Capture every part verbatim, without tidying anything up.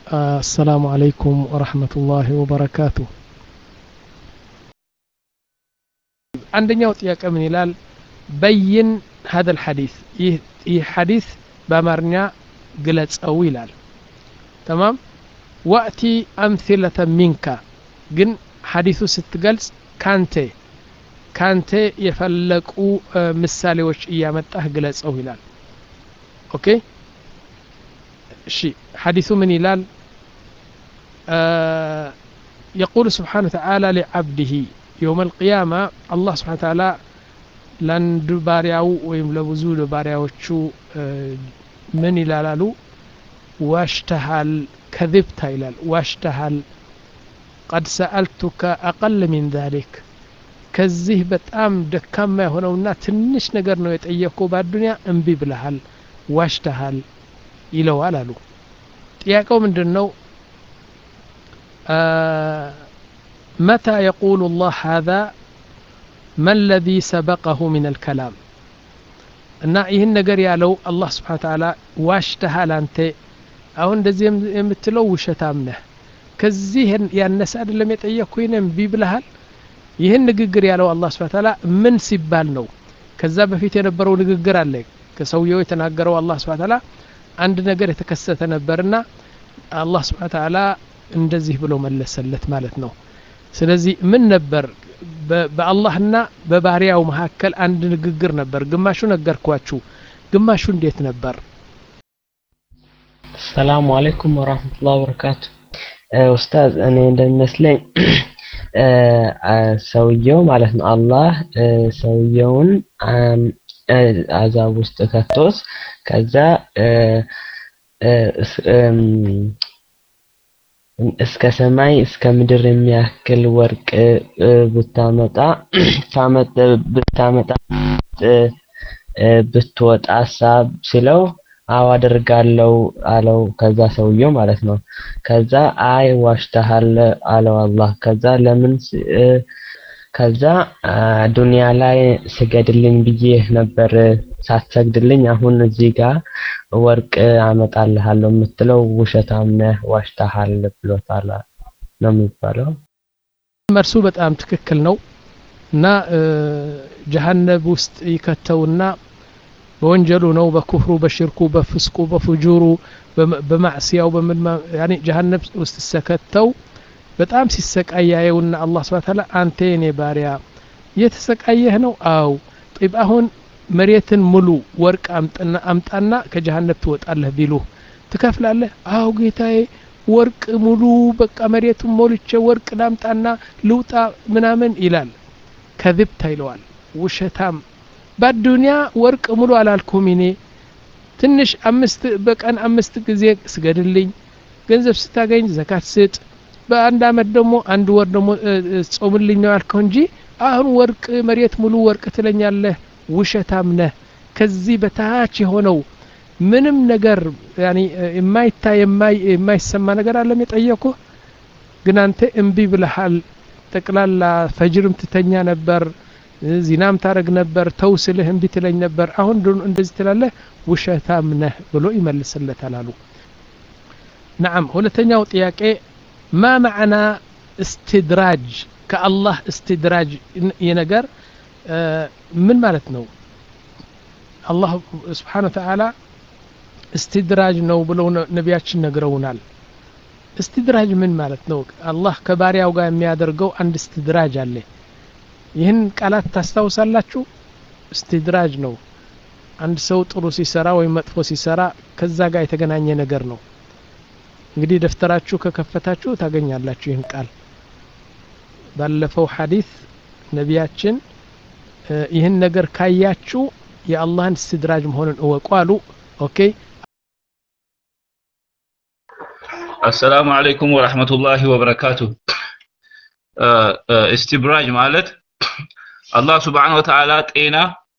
السلام عليكم ورحمة الله وبركاته. عندنا ጥያቄ ምን ይላል بين هذا الحديث ይህ حديث በአማርኛ ግለጸው ይላል تمام وأتي أمثلة منك ግን حديث ስትገልጽ ካንተ ካንተ የፈለቁ ምሳሌዎች እያመጣህ ግለጸው ይላል ኦኬ እሺ حديث ምን ይላል آه يقول سبحانه وتعالى لعبده يوم القيامة الله سبحانه وتعالى لند بارياو ويم لبزول بارياوچو من ይላሉ واشتهل كذبت ይላል واشتهل قد سألتك أقل من ذلك ከዚህ በጣም ደካማ የሆነውና ትንሽ ነገር ነው የጠየቀው በአዱንያ እንቢ ብለሃል ዋሽተሃል ይለዋል አሉ ጥያቄው ምንድነው متى يقول الله هذا ما الذي سبقه من الكلام እና ይህን ነገር ያለው አላህ Subhanahu Wa Ta'ala ዋሽተሃል አንተ አሁን እንደዚህ የምትለው ውሸታም ነህ ከዚህ ያነሰ አይደለም የጠየቅኩኝ እንቢ ብለሃል ይህን ንግግር ያለው አላህ Subhanahu Wa Ta'ala ምን ሲባል ነው ከዛ በፊት የነበረው ንግግር አለ ከሰውየው የተናገረው አላህ Subhanahu Wa Ta'ala አንድ ነገር የተከሰተ ነበርና አላህ Subhanahu Wa Ta'ala እንደዚህ ብሎ መለሰለት ማለት ነው ስለዚህ ምን ነበር በአላህና በባሪያው መካከል አንድ ንግግር ነበር ግማሹ ነገርኳችሁ ግማሹ እንዴት ነበር ሰላም አለይኩም ወራህመቱላሂ ወበረካቱ ኡስታዝ እኔ እንደሚመስለኝ ሰውየው ማለት ነው አላህ ሰውየውን አዛብ ውስጥ ከተውስ ከዛ እስከ ሰማይ እስከ ምድር የሚያክል ወርቅ ብታመጣ ታመጣ ብታመጣ ብትወጣ ሐሳብ ሲለው አዎ አደርጋለሁ አለው ከዛ ሰውየው ማለት ነው ከዛ አይ ዋሽተሃል አለው አላህ ከዛ ለምን ከዛ ዱንያ ላይ ስገድልኝ ብዬ ነበር ሳትሰግድልኝ አሁን እዚህ ጋር ወርቅ አመጣልሃለሁ የምትለው ውሸታም ነህ ዋሽተሃል ብሎታል ነው የሚባለው መርሱ በጣም ትክክል ነው እና ጀሃነም ውስጥ ይከተውና በወንጀሉ ነው በኩፍሩ በሽርኩ በፍስቁ በፍጁሩ በማዕሲያው በምን ያኒ ጀሃነም ውስጥ ሰከተው በጣም ሲሰቃያየውና አላህ Subhanahu Wa Ta'ala አንተ የኔ ባሪያ የተሰቃየህ ነው አው طيب አሁን መሬትን ሙሉ ወርቅ አምጣና አምጣና ከጀሃነም ትወጣለህ ቢሉ ትከፍላለህ አው ጌታዬ ወርቅ ሙሉ በቃ መሬቱን ሞልቼ ወርቅ ላምጣና ልውጣ ምናምን ይላል ከذبت ይለዋል ውሸታም በዱንያ ወርቅ ሙሉ አላልኩም እኔ ትንሽ አምስት በቀን አምስት ጊዜ ስገድልኝ ገንዘብ ስታገኝ ዘካት ስጥ በአንድ አመት ደግሞ አንድ ወር ደግሞ ጾምልኝ ነው ያልከው እንጂ አሁን ወርቅ መሬት ሙሉ ወርቅ ትለኛለህ ውሸታም ነህ ከዚህ በታች የሆነው ምንም ነገር ያኒ የማይታይ የማይሰማ ነገር አለ የጠየቁ ግን አንተ እንቢ ብለሃል ተቅላላ ፈጅርም ትተኛ ነበር ዚናም ታረግ ነበር ተውስልህ እንቢ ትለኝ ነበር አሁን እንደዚህ ትላለህ ውሸታም ነህ ብሎ ይመልስለታል አሉ نعم ሁለተኛው ጥያቄ ما معنى استدراج كالله استدراج ينجر من مالتنا الله سبحانه وتعالى استدراج نو بلو نبياتش نقرونال استدراج من مالتنا الله كبارياو قايم يادرقو عند استدراج عليه ይህን ቃላት ታስታውሳላችሁ استدراج ነው አንድ ሰው ጥሩ ሲሰራ ወይ መጥፎ ሲሰራ ከዛ ጋር የተገናኘ ነገር ነው እንግዲህ ደፍተራችሁ ከከፈታችሁ ታገኛላችሁ ይህን ቃል ባለፈው ሐዲስ ነቢያችን ይህን ነገር ካያችሁ የአላህን استدراج መሆኑን እወቁ አሉ ኦኬ السلام عليكم ورحمة الله وبركاته استدراج ማለት Allah Subhanahu Wa Ta'ala ጤና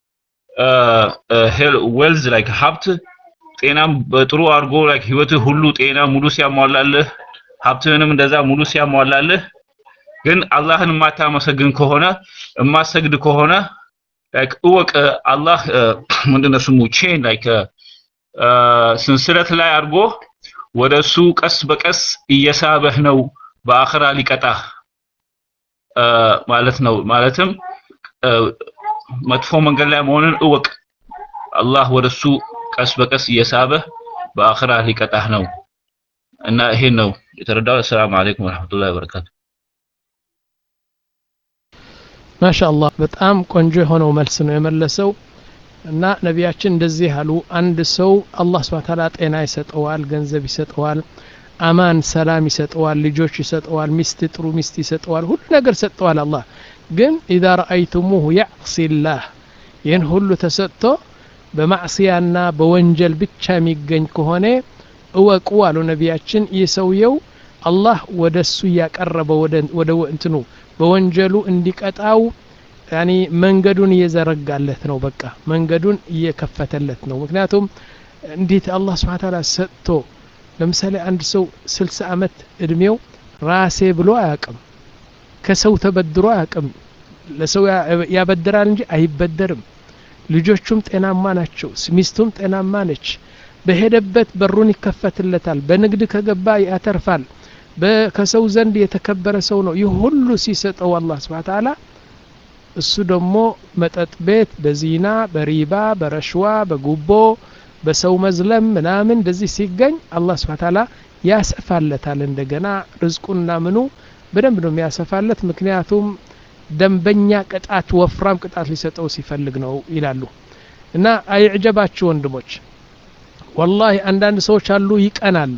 ሄል ዌልዝ ላይክ ሀብት ጤናም በጥሩ አርጎ ላይክ ህይወት ሁሉ ጤና ሙሉ ሲያሟላልህ ሀብትንም እንደዛ ሙሉ ሲያሟላልህ ግን አላህን ማታመሰግን ከሆነ ማሰግድ ከሆነ ላይክ ወቅ አላህ ምንድነው ስሙ ቼን ላይክ ሰንሰለት ላይ አርጎ ወደሱ ቀስ በቀስ እየሳበህ ነው በአኺራ ሊቀጣህ ማለት ነው ማለትም መጥፎ መንገድ ላይ መሆንን እወቅ አላህ ወደሱ ቀስ በቀስ እየሳበህ በአኺራ ሊቀጣህ ነው እና ይሄ ነው የተረዳው ሰላም አለይኩም ወራህመቱላሂ ወበረካቱ ማሻአላህ በጣም ቆንጆ ሆኖ መልስ ነው የመለሰው እና ነቢያችን እንደዚህ አሉ አንድ ሰው አላህ Subhanahu Ta'ala ጤና ይሰጠዋል ገንዘብ ይሰጠዋል አማን ሰላም ይሰጠዋል ልጆች ይሰጠዋል ሚስት ጥሩ ሚስት ይሰጠዋል ሁሉ ነገር ይሰጠዋል አላህ ግን اذا رايتموه يعصي الله ይህን ሁሉ ተሰጥቶ በማዕሲያና በወንጀል ብቻ የሚገኝ ከሆነ እወቁ አሉ ነቢያችን ይሰውየው አላህ ወደሱ ያቀረበ ወደ ወደ እንትኑ በወንጀሉ እንዲቀጣው ያኒ መንገዱን እየዘረጋለት ነው በቃ መንገዱን እየከፈተለት ነው ምክንያቱም እንዴት አላህ Subhanahu Ta'ala ሰጥቶ ለምሳሌ አንድ ሰው ስልሳ አመት እድሜው ራሴ ብሎ አያውቅም ከሰው ተበድሮ አያውቅም ለሰው ያበድራል እንጂ አይበደርም ልጆቹም ጤናማ ናቸው ሚስቱም ጤናማ ነች በሄደበት በሩን ይከፈትለታል በንግድ ከገባ ያተርፋል በከሰው ዘንድ የተከበረ ሰው ነው ይህ ሁሉ ሲሰጠው አላህ Subhanahu Ta'ala እሱ ደግሞ መጠጥ ቤት በዚና በሪባ በረሽዋ በጉቦ በሰው መዝለም ምናምን እንደዚህ ሲገኝ አላህ Subhanahu Ta'ala ያሰፋለታል እንደገና ርዝቁና ምኑ በደንብ ነው የሚያሰፋለት ምክንያቱም ደንበኛ ቅጣት ወፍራም ቅጣት ሊሰጠው ሲፈልግ ነው ይላሉ እና አይዕጀባችሁ ወንድሞች والله አንዳንድ ሰዎች አሉ ይቀናሉ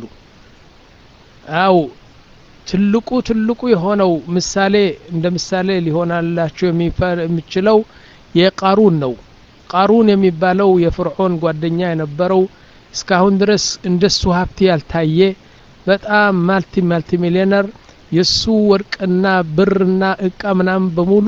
አው ትልቁ ትልቁ የሆነው ምሳሌ እንደ ምሳሌ ሊሆናላችሁ የሚችለው የቃሩን ነው ቃሩን የሚባለው የፍርዖን ጓደኛ የነበረው እስካሁን ድረስ እንደሱ ሀብት ያልታየ በጣም ማልቲ ማልቲ ሚሊዮነር የሱ ወርቅና ብርና እቃ ምናም በሙሉ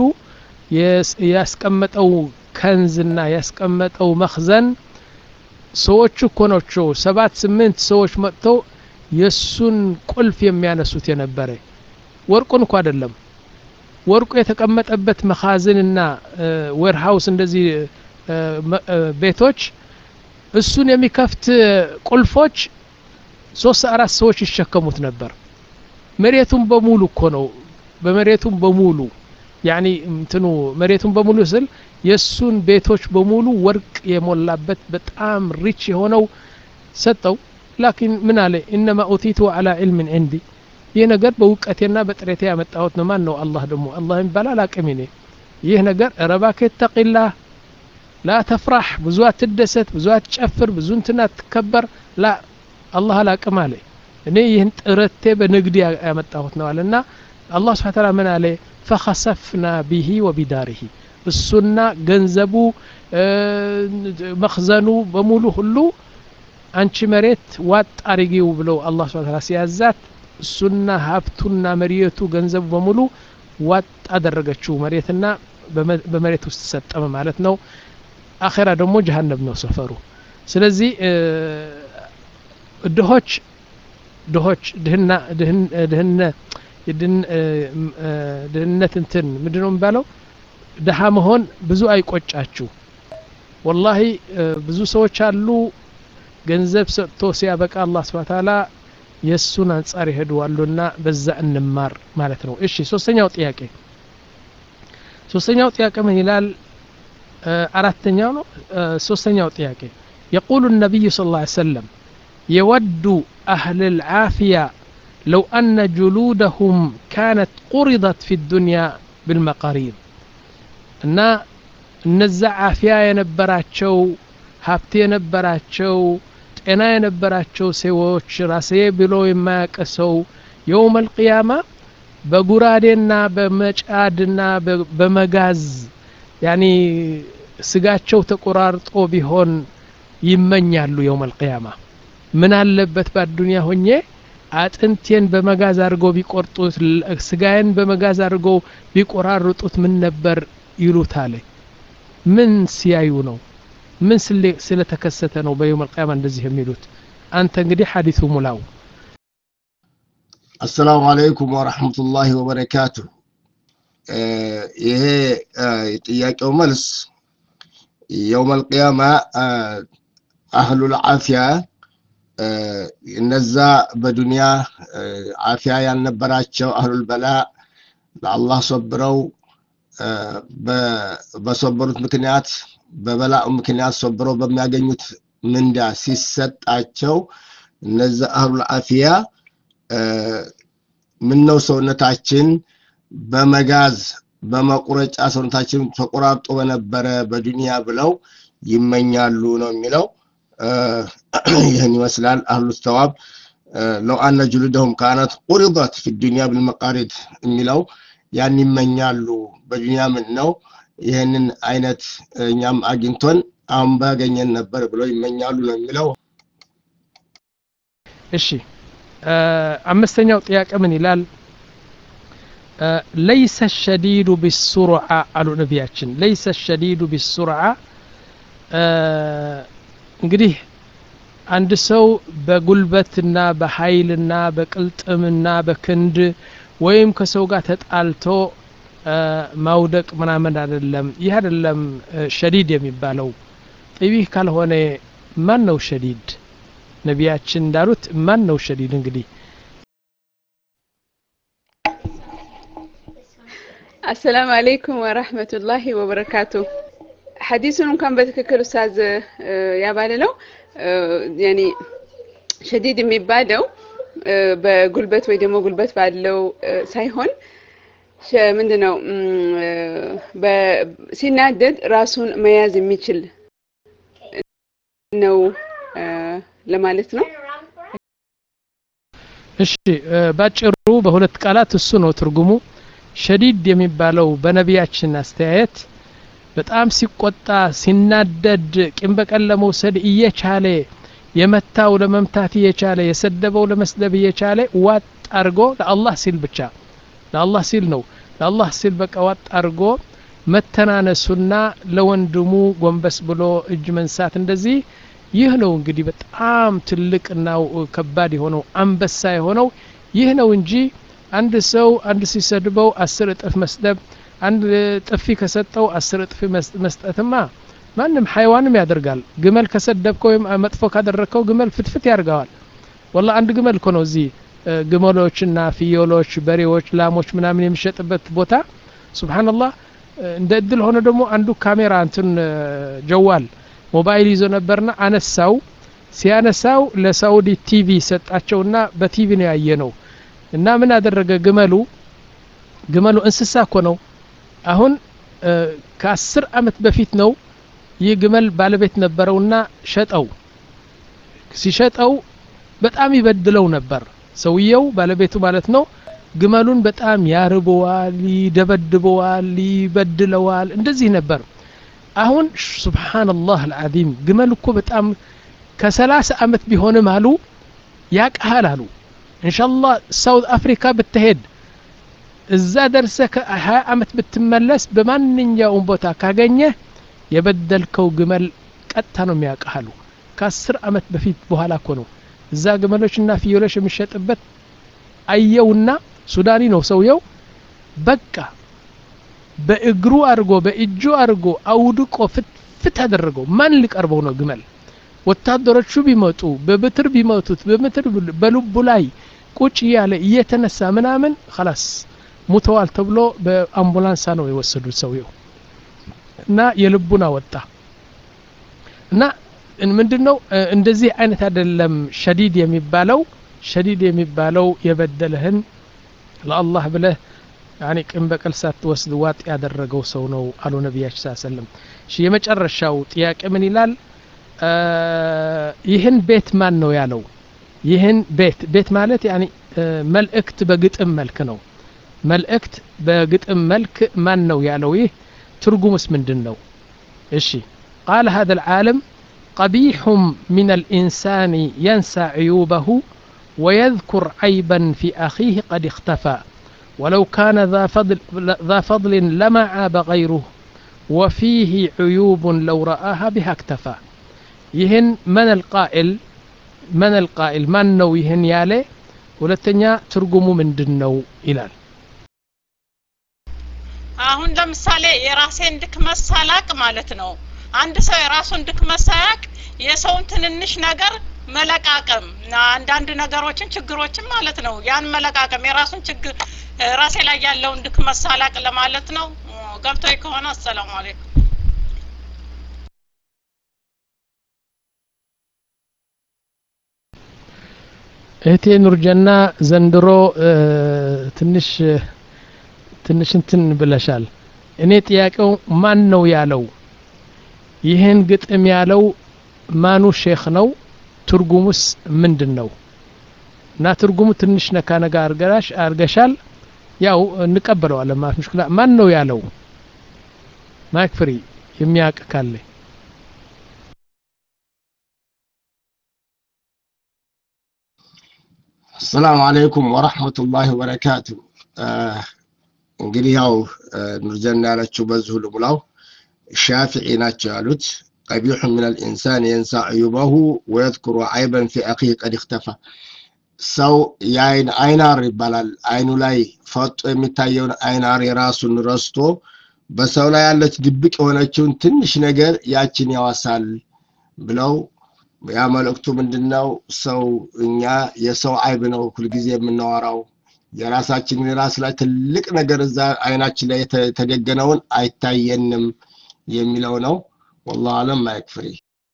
ያስቀመጠው ከንዝና ያስቀመጠው መخزን ሰዎች እኮ ናቸው ሰባት ስምንት ሰዎች መጥተው የሱን ቁልፍ የሚያነሱት የነበረ ወርቁን እንኳን አይደለም ወርቁ የተቀመጠበት መخازንና ዌርሃውስ እንደዚህ ቤቶች እሱን የሚከፍት ቁልፎች ሶስት አራት ሰዎች ይሸከሙት ነበር መሬቱን በሙሉ እኮ ነው በመሬቱን በሙሉ ያኒ እንትኑ መሬቱን በሙሉ ስል የሱን ቤቶች በሙሉ ወርቅ የሞላበት በጣም ሪች የሆነው ሰጠው لكن من عليه انما اوتيته على علم عندي ይህ ነገር በውቀቴና በጥሬቴ ያመጣሁት ነው ማን ነው አላህ ደግሞ አላህ ይባላል አቅሚኔ ይህ ነገር ረባከ ተቂላህ لا تفرح ብዙ አትደሰት ብዙ አትጨፍር ብዙ እንትና ተከበር لا አላህ አላቅም አለ እኔ ይህን ጥረቴ በንግድ ያመጣሁት ነው አለና አላህ Subhanahu Ta'ala ምን አለ فخسفنا به وبداره እሱና ገንዘቡ መخزኑ በሙሉ ሁሉ አንቺ መሬት ዋጥ አርጊው ብለው አላህ Subhanahu Ta'ala ሲያዛት እሱና ሀብቱና መሪየቱ ገንዘቡ በሙሉ ዋጥ አደረገችው መሬትና በመሬት ውስጥ ተሰጠመ ማለት ነው አኺራ ደግሞ ጀሃነም ነው ሰፈሩ ስለዚህ ድሆች ድሆች ድህና ድህን ድህነ ድህን ድህነት እንትን ምንድነው የሚባለው ደሃ መሆን ብዙ አይቆጫችሁ والله ብዙ ሰዎች አሉ ገንዘብ ሰጥቶ ሲያበቃ አላህ Subhanahu Ta'ala የሱን አንጻር ይሄዱዋሉና በዛ እንማር ማለት ነው እሺ ሶስተኛው ጥያቄ ሶስተኛው ጥያቄ ምን ይላል አራተኛው ነው ሶስተኛው ጥያቄ يقول النبي صلى الله عليه وسلم يود أهل العافية لو أن جلودهم كانت قرضت في الدنيا بالمقاريض እና እነዛ አፊያ የነበራቸው ሀብት የነበራቸው ጤና የነበራቸው ሰዎች ራሴ ብሎ የማያቀሰው يوم القيامة በጉራዴና በመጫድና በመጋዝ يعني ስጋቸው ተቆራርጦ ቢሆን ይመኛሉ يوم القيامة ምን አለበት በዱንያ ሆኜ አጥንቴን በመጋዝ አርጎ ቢቆርጡት ስጋዬን በመጋዝ አርጎ ቢቆራርጡት ምን ነበር ይሉታል ምን ሲያዩ ነው ምን ስለተከሰተ ነው በيوم القيامة እንደዚህ የሚሉት አንተ እንግዲህ ሐዲሱ ሙላው السلام عليكم ورحمة الله وبركاته ይሄ ጥያቄው መልስ يوم القيامة أهل العافية እነዛ በዱንያ አፊያ ያልነበራቸው አህሉል በላ ለአላህ ሰብረው በሰበሩት ምክንያት በበላው ምክንያት ሰብረው በሚያገኙት ምንዳ ሲሰጣቸው እነዛ አህሉል አፊያ ምነው ሰውነታችን በመጋዝ በመቁረጫ ሰውነታችን ተቆራርጦ በነበረ በዱንያ ብለው ይመኛሉ ነው የሚለው ይሄን ይመስላል አህሉ ተዋብ لو ان جلودهم كانت قرضت في الدنيا بالمقاريض የሚለው ያን ይመኛሉ በዱንያ ምን ነው ይሄንን አይነት እኛም አግኝቶን አሁን ባገኘን ነበር ብለው ይመኛሉ ነው የሚለው እሺ አምስተኛው ጥያቄ ምን ይላል ليس الشديد بالسرعه አሉ ነብያችን ليس الشديد بالسرعه እንግዲህ አንድ ሰው በጉልበትና በኃይልና በቅልጥምና በክንድ ወይም ከሰው ጋር ተጣልቶ ማውደቅ ምናምን አይደለም ይህ አይደለም ሸዲድ የሚባለው ጥቢህ ካልሆነ ማን ነው ሸዲድ ነብያችን እንዳሉት ማን ነው ሸዲድ እንግዲህ السلام عليكم ورحمة الله وبركاته حديثنا كان بتككل أستاذ يا بالله يعني شديد የሚባለው በጉልበት ወይ ደግሞ ጉልበት ባለው ሳይሆን ምንድነው በሲናደድ ራሱን መያዝ የሚችል ነው ለማለት ነው እሺ ባጭሩ በሁለት ቃላት እሱ ነው ትርጉሙ ሸዲድ የሚባለው በነብያችን አስተያየት በጣም ሲቆጣ ሲናደድ ቂም በቀል ለመውሰድ እየቻለ የመታው ለመምታት እየቻለ የሰደበው ለመስደብ እየቻለ ዋጥ አርጎ ለአላህ ሲል ብቻ ለአላህ ሲል ነው ለአላህ ሲል በቃ ዋጥ አርጎ መተናነሱና ለወንድሙ ጎንበስ ብሎ እጅ መንሳት እንደዚህ ይህ ነው እንግዲህ በጣም ትልቅና ከባድ የሆነው አንበሳ የሆነው ይህ ነው እንጂ አንድ ሰው አንድ ሲሰድበው አስር እጥፍ መስደብ አንድ ጥፊ ከሰጠው አስር እጥፍ መስጠትማ ማንም حيوانም ያደርጋል ግመል ከሰደብከው ወይም መጥፎ ካደረከው ግመል ፍትፍት ያርጋዋል والله አንድ ግመል እኮ ነው እዚህ ግመሎችና ፍየሎች በሬዎች ላሞች ምናምን የሚሸጥበት ቦታ ሱብሃንአላህ እንደ እድል ሆነ ደግሞ አንዱ ካሜራ እንትን ጀዋል ሞባይል ይዞ ነበርና አነሳው ሲያነሳው ለሳውዲ ቲቪ ሰጣቸውና በቲቪ ነው ያየነው እና ምን አደረገ ግመሉ ግመሉ እንስሳ እኮ ነው አሁን ከ10 አመት በፊት ነው ይህ ግመል ባለቤት ነበረውና ሸጠው ሲሸጠው በጣም ይበድለው ነበር ሰውየው ባለቤቱ ማለት ነው ግመሉን በጣም ያርበዋል ይደበድበዋል ይበድለዋል እንደዚህ ነበር አሁን ሱብሃንአላህ العظيم ግመል እኮ በጣም ከ30 አመት ቢሆንም አሉ ያቀሃል አሉ ኢንሻአላህ ሳውዝ አፍሪካ ብትሄድ እዛ ደርሰህ ከ20 አመት ብትመለስ በማንኛውም ቦታ ካገኘ የበደልከው ግመል ቀጥታ ነው የሚያቀሃሉ ከ10 አመት በፊት በኋላ እኮ ነው እዛ ግመሎችና ፍየሎች የሚሸጥበት አየውና ሱዳኒ ነው ሰውየው በቃ በእግሩ አርጎ በእጁ አርጎ አውድቆ ፍት አደረገው ማን ሊቀርበው ነው ግመል ወታደሮቹ ቢመጡ በበትር ቢመቱት በመትር በልቡ ላይ ቁጭ ያለ እየተነሳ ምናምን خلاص ሙተዋል ተብሎ በአምቡላንስ ነው የወሰዱት ሰውየው እና የልቡና ወጣ እና ምንድነው እንደዚህ አይነት አይደለም ሸዲድ የሚባለው ሸዲድ የሚባለው የበደለህን ለአላህ ብለህ يعني ቅን በቀል ሳትወስድ ዋጥ ያደረገው ሰው ነው አሉ ነብያችን ሰለላሁ ዐለይሂ ወሰለም እሺ የመጨረሻው ጥያቄ ምን ይላል ይህን ቤት ማን ነው ያለው ይህን ቤት ቤት ማለት يعني መልእክት በግጥም መልክ ነው መልእክት በግጥም መልክ ማን ነው ያለው ይህ ትርጉሙስ ምንድነው እሺ قال هذا العالم قبيح من الإنسان ينسى عيوبه ويذكر عيبا في أخيه قد اختفى ولو كان ذا فضل, ذا فضل لما عاب غيره وفيه عيوب لو رآها بها اكتفى يهن من القائل من القائل من نو يهن يالي ولتنيا ترجموا من دنو إلال አሁን ለምሳሌ የራሴን ድክመት ሳላቅ ማለት ነው አንድ ሰው የራሱን ድክመት ሳያቅ የሰውን ትንንሽ ነገር መለቃቀም አንዳንድ ነገሮችን ችግሮችን ማለት ነው ያን መለቃቀም የራሱን ችግር ራሴ ላይ ያለውን ድክመት ሳላቅ ለማለት ነው ገብቶኝ ከሆነ አሰላሙ አለይኩም እህቴ ኑርጀና ዘንድሮ ትንሽ ትንሽ እንትን ብለሻል እኔ ጥያቄው ማን ነው ያለው ይህን ግጥም ያለው ማኑ ሼክ ነው ትርጉሙስ ምንድነው እና ትርጉሙ ትንሽ ነካ ነጋ አርገራሽ አርገሻል ያው እንቀበለዋለን ማለት ሙሽክላ ማን ነው ያለው ማይክ ፍሪ የሚያቅ ካለ السلام عليكم ورحمة الله وبركاته እንግዲህ ያው ኑርጀና ያለችው በዚሁ ልሙላው ሻፊዒ ናቸው ያሉት قبيح من الإنسان ينسى عيوبه ويذكر عيبا في أخيه قد اختفى ሰው የአይን አይናር ይባላል አይኑ ላይ ፈጦ የሚታየውን አይናር የራሱን ረስቶ በሰው ላይ ያለች ድብቅ የሆነችውን ትንሽ ነገር ያችን ያዋሳል ብለው ያ መልእክቱ ምንድነው ሰው እኛ የሰው አይብ ነው ሁሉ ጊዜ የምናወራው የራሳችን ራስ ላይ ትልቅ ነገር እዛ አይናችን ላይ የተደገነውን አይታየንም የሚለው ነው والله አለም ማይክፍሪ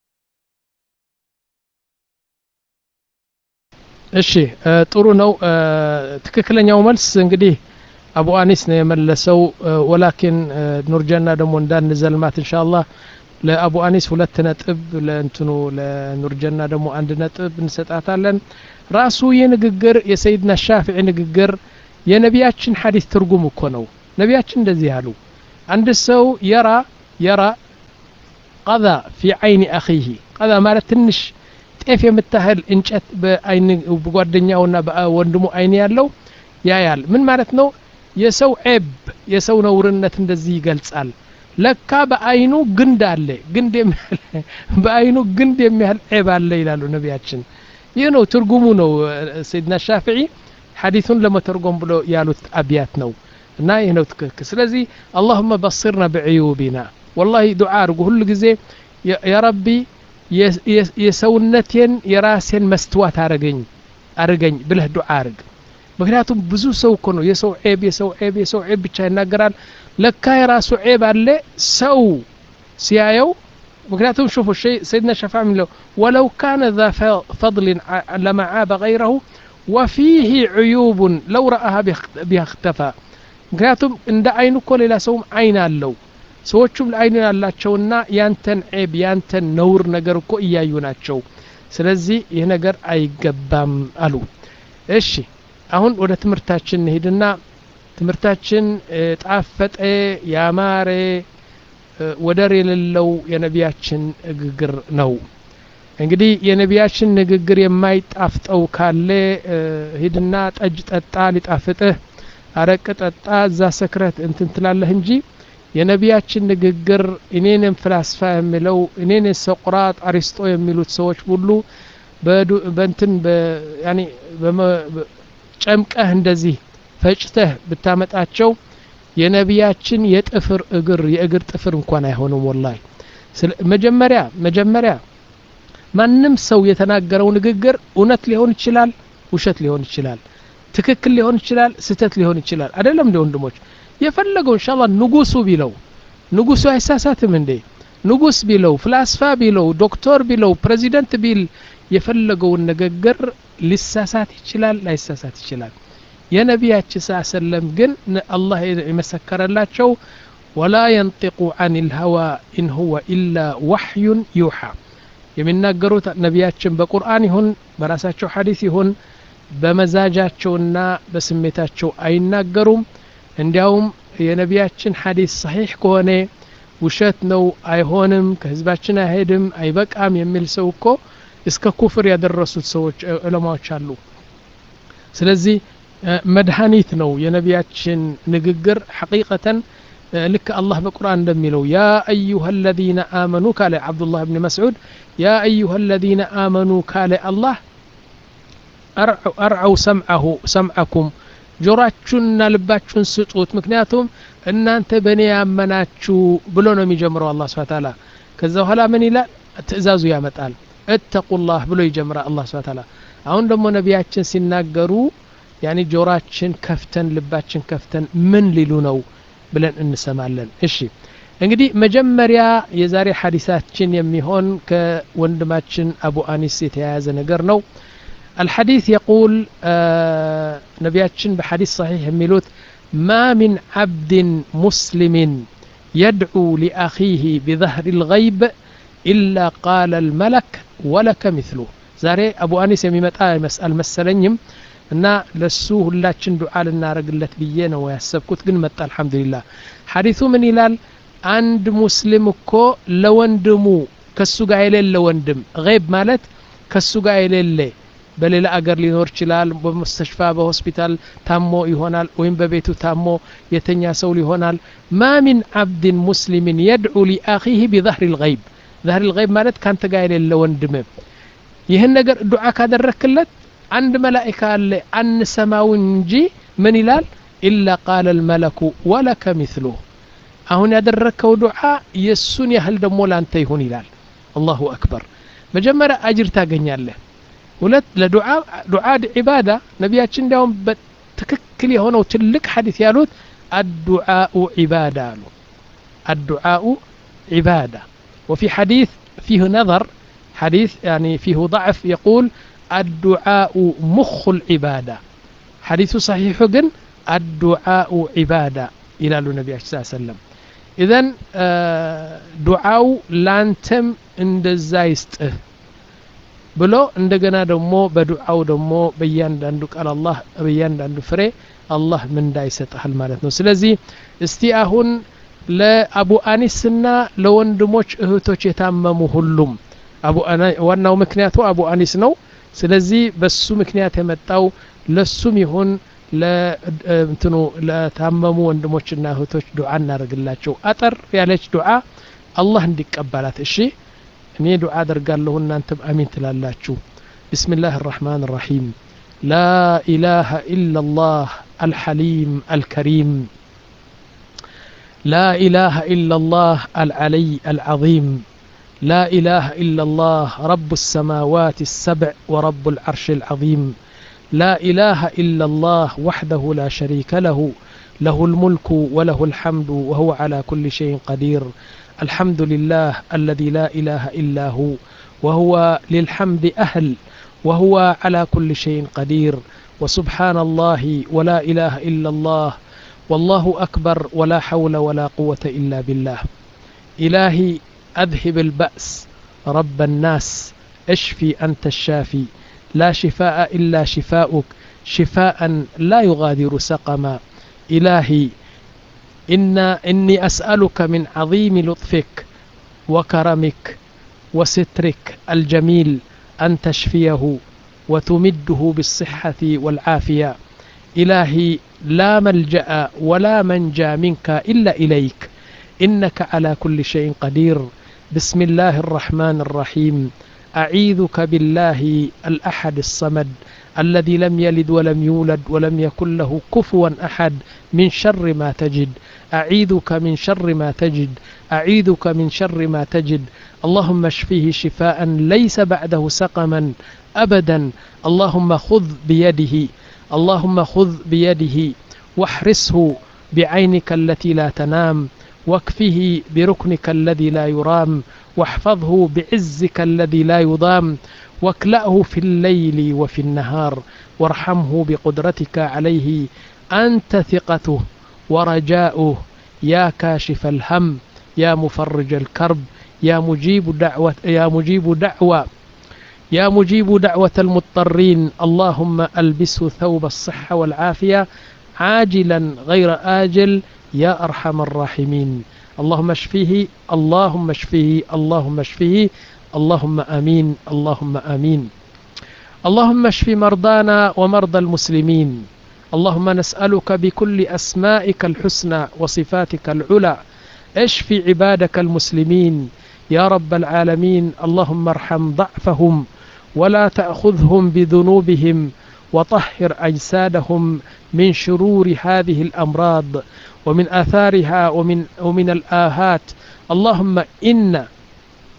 እሺ ጥሩ ነው ትክክለኛው መልስ እንግዲህ አቡ አኒስ ነው የመለሰው ወላኪን ኑርጀና ደግሞ እንዳንዘልማት ኢንሻአላህ ለአቡ አኒስ ሁለት ነጥብ ለእንትኑ ለኑርጀና ደግሞ አንድ ነጥብ እንሰጣታለን ራሱ የንግግር የሰይድና ሻፊዒ ንግግር የነቢያችን ሐዲስ ትርጉም እኮ ነው ነቢያችን እንደዚህ ያሉ አንድ ሰው የራ የራ قضى في عين اخيه قضى ማለት ትንሽ ጤፍ የምታህል እንጨት በአይን በጓደኛውና በወንድሙ አይን ያለው ያያል ምን ማለት ነው የሰው ዔብ የሰው ነውርነት እንደዚህ ይገልጻል ለካ በአይኑ ግንድ አለ ግንድ በአይኑ ግንድ የሚያህል ዔብ አለ ይላሉ ነቢያችን ይህ ነው ትርጉሙ ነው ሰይድና ሻፊዒ ሐዲሱን ለመተርጎም ብሎ ያሉት አብያት ነው እና ይህ ነው ትክክል ስለዚህ اللهم بصرنا بعيوبنا والله ዱዓ አርጉ ሁሉ ጊዜ ያ ረቢ የሰውነቴን የራሴን መስተዋት አረገኝ አረገኝ ብለህ ዱዓ አርግ ምክንያቱም ብዙ ሰው እኮ ነው የሰው ዔብ የሰው ዔብ የሰው ዔብ ብቻ ይናገራል ለካ የራሱ ዔብ አለ ሰው ሲያየው ምክንያቱም شوف الشيء سيدنا شفاعي من له ولو كان ذا فضل لما عاب غيره وفيه عيوب لو رآها بها اختفى ምክንያቱም እንደ አይኑ እኮ ሌላ ሰውም አይን አለው ሰዎቹም ለአይን ያላቸውና ያንተን ዔብ ያንተን ነውር ነገር እኮ እያዩ ናቸው ስለዚህ ይሄ ነገር አይገባም አሉ እሺ አሁን ወደ ትምርታችን እንሄድና ትምርታችን ጣፈጠ ያማረ ወደር የሌለው የነቢያችን ንግግር ነው እንግዲህ የነቢያችን ንግግር የማይጣፍጠው ካለ ሂድና ጠጅ ጠጣ ሊጣፍጥህ አረቅ ጠጣ እዛ ሰክረት እንትን ትላለህ እንጂ የነቢያችን ንግግር እኔንም ፍላስፋ የሚለው እኔን ሶቅራጥ አሪስጦ የሚሉት ሰዎች ሁሉ በእንትን ያኒ ጨምቀህ እንደዚህ ፈጭተህ ብታመጣቸው የነቢያችን የጥፍር እግር የእግር ጥፍር እንኳን አይሆንም ወላሂ መጀመሪያ መጀመሪያ ማንም ሰው የተናገረው ንግግር እውነት ሊሆን ይችላል ውሸት ሊሆን ይችላል ትክክል ሊሆን ይችላል ስተት ሊሆን ይችላል አይደለም እንደ ወንድሞች የፈለገው ኢንሻአላህ ንጉሱ ቢለው ንጉሱ አይሳሳትም እንዴ ንጉስ ቢለው ፍላስፋ ቢለው ዶክተር ቢለው ፕሬዚዳንት ቢል የፈለገው ንግግር ሊሳሳት ይችላል ላይሳሳት ይችላል የነቢያችን ሰለም ግን አላህ የመሰከረላቸው ولا ينطق عن الهوى إن هو إلا وحي يوحى የሚናገሩት ነቢያችን በቁርአን ይሁን በራሳቸው ሐዲስ ይሁን በመዛጃቸውና በስሜታቸው አይናገሩም እንዲያውም የነቢያችን ሐዲስ صحيح ከሆነ ውሸት ነው አይሆንም ከህዝባችን አይሄድም አይበቃም የሚል ሰው እኮ እስከ ኩፍር ያደረሱት ሰዎች ዑለማዎች አሉ ስለዚህ መድኃኒት ነው የነቢያችን ንግግር ሐቂቀተን ልክ አላህ በቁርአን እንደሚለው ያ አዩሃ الذين آمنوا ካለ አብዱላህ ኢብኑ መስዑድ ያ አዩሃ الذين آمنوا ካለ አላህ አርዑ ሰምዐሁ ሰምዐኩም ጆራችሁንና ልባችሁን ስጡት ምክንያቱም እናንተ በእኔ ያመናችሁ ብሎ ነው የሚጀምረው አላህ Subhanahu Ta'ala ከዛ በኋላ ምን ይላል ትእዛዙ ያመጣል እተቁላህ ብሎ ይጀምራል አላህ ሱብሓነሁ ወተዓላ። አሁን ደግሞ ነቢያችን ሲናገሩ ያኒ ጆራችን ከፍተን ልባችን ከፍተን ምን ሊሉ ነው ብለን እንሰማለን። እሺ እንግዲህ መጀመሪያ የዛሬ ሐዲሳችን የሚሆን ከወንድማችን አቡ አኒስ የተያያዘ ነገር ነው። الحديث يقول آه نبياتشن بحديث صحيح يميلوت ما من عبد مسلم يدعو لأخيه بظهر الغيب إلا قال الملك ولك مثله زاري أبو أنيس يميمتا مسأل مسلنيم እና ለሱ ሁላችን ዱዓ ልናረግለት ብዬ ነው ያሰብኩት ግን መጣ አልহামዱሊላህ ሐዲሱ ምን ይላል አንድ ሙስሊም እኮ ለወንድሙ ከሱ ጋር የሌለ ወንድም ገይብ ማለት ከሱ ጋር የሌለ በሌላ አገር ሊኖር ይችላል በመስተሽፋ በሆስፒታል ታሞ ይሆናል ወይም በቤቱ ታሞ የተኛ ሰው ሊሆናል ما من عبد مسلم يدعو لأخيه بظهر الغيب ظهر الغيب ማለት ካንተ ጋር የሌለ ወንድም ይሄን ነገር ዱዓ ካደረክለት عند ملائكة اللي أن سماون جي من يلال إلا قال الملك ولك مثله أهون يدرك دعاء يسون يهل دمول أنت يهون يلال الله أكبر مجمر أجر تاقن له ولت لدعاء دعاء عبادة نبياتشن داهم بتككلي هنا وتلك حديث يالوت الدعاء عبادة الدعاء عبادة وفي حديث فيه نظر حديث يعني فيه ضعف يقول الدعاء مخ العبادة حديث صحيح جن الدعاء عبادة إلى النبي صلى الله عليه وسلم إذن دعاء لانتم عند الزايست بلو عندنا دمو بدعاء دمو بيان عندك على الله بيان عندك فري الله من دايست أهل مالتنا سلزي استياهون لأبو أنيسنا لو اندموش اهتوش يتاممو هلوم أبو أنا وانا ومكنياتو أبو أنيس نو ስለዚህ በሱ ምክንያት የመጣው ለሱም ይሁን ለእንትኑ ለታመሙ ወንድሞችና እህቶች ዱዓ እናደርግላቸው አጠር ያለች ዱዓ አላህ እንዲቀበላት እሺ እኔ ዱዓ አደርጋለሁ እናንተም አሚን ትላላችሁ ቢስሚላህ الرحمن الرحيم لا اله الا الله الحليم الكريم لا اله الا الله العلي العظيم لا إله إلا الله رب السماوات السبع ورب العرش العظيم لا إله إلا الله وحده لا شريك له له الملك وله الحمد وهو على كل شيء قدير الحمد لله الذي لا إله إلا هو وهو للحمد أهل وهو على كل شيء قدير وسبحان الله ولا إله إلا الله والله أكبر ولا حول ولا قوة إلا بالله إلهي أذهب البأس رب الناس اشفي أنت الشافي لا شفاء إلا شفاؤك شفاء لا يغادر سقما إلهي إن إني أسألك من عظيم لطفك وكرمك وسترك الجميل أن تشفيه وتمده بالصحة والعافية إلهي لا ملجأ ولا منجا منك إلا إليك إنك على كل شيء قدير بسم الله الرحمن الرحيم أعيذك بالله الأحد الصمد الذي لم يلد ولم يولد ولم يكن له كفوا أحد من شر ما تجد أعيذك من شر ما تجد أعيذك من شر ما تجد اللهم اشفيه شفاء ليس بعده سقما أبدا اللهم خذ بيده اللهم خذ بيده واحرسه بعينك التي لا تنام واكفه بركنك الذي لا يرام واحفظه بعزك الذي لا يضام واكلأه في الليل وفي النهار وارحمه بقدرتك عليه أنت ثقته ورجاؤه يا كاشف الهم يا مفرج الكرب يا مجيب دعوة يا مجيب دعوة يا مجيب دعوة المضطرين اللهم ألبسه ثوب الصحة والعافية عاجلا غير آجل يا أرحم الراحمين اللهم اشفيه اللهم اشفيه اللهم اشفيه اللهم آمين اللهم آمين اللهم اشف مرضانا ومرضى المسلمين اللهم نسألك بكل أسمائك الحسنى وصفاتك العلى اشف عبادك المسلمين يا رب العالمين اللهم ارحم ضعفهم ولا تأخذهم بذنوبهم وطهر أجسادهم من شرور هذه الأمراض ومن آثارها ومن, ومن الآهات اللهم إن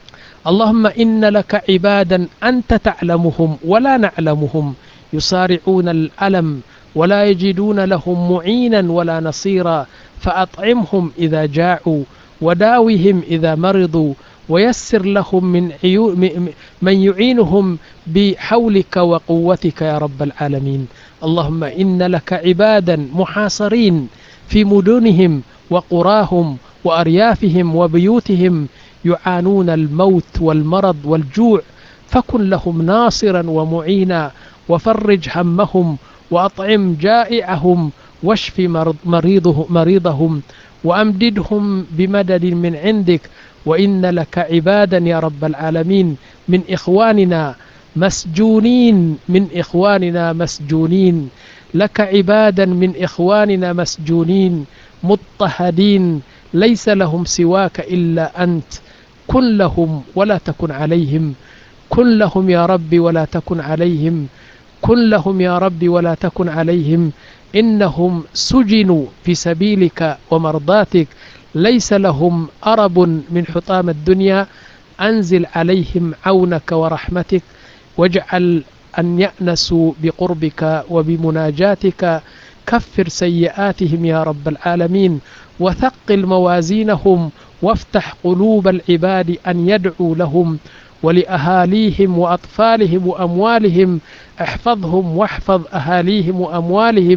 اللهم إن لك عبادا أنت تعلمهم ولا نعلمهم يصارعون الألم ولا يجدون لهم معينا ولا نصيرا فأطعمهم إذا جاعوا وداوهم إذا مرضوا ويسر لهم من, عيو من يعينهم بحولك وقوتك يا رب العالمين. اللهم إن لك عبادا محاصرين في مدنهم وقراهم وأريافهم وبيوتهم يعانون الموت والمرض والجوع فكن لهم ناصرا ومعينا وفرج همهم وأطعم جائعهم واشف مريضه مريضهم وأمددهم بمدد من عندك. وإن لك عبادا يا رب العالمين من إخواننا مسجونين من إخواننا مسجونين لك عبادا من إخواننا مسجونين مضطهدين ليس لهم سواك إلا أنت كن لهم ولا تكن عليهم كن لهم يا ربي ولا تكن عليهم كن لهم يا ربي ولا تكن عليهم إنهم سجنوا في سبيلك ومرضاتك ليس لهم أرب من حطام الدنيا أنزل عليهم عونك ورحمتك واجعل أن يأنسوا بقربك وبمناجاتك كفر سيئاتهم يا رب العالمين وثقل موازينهم وافتح قلوب العباد أن يدعوا لهم ولأهاليهم وأطفالهم وأموالهم احفظهم واحفظ أهاليهم وأموالهم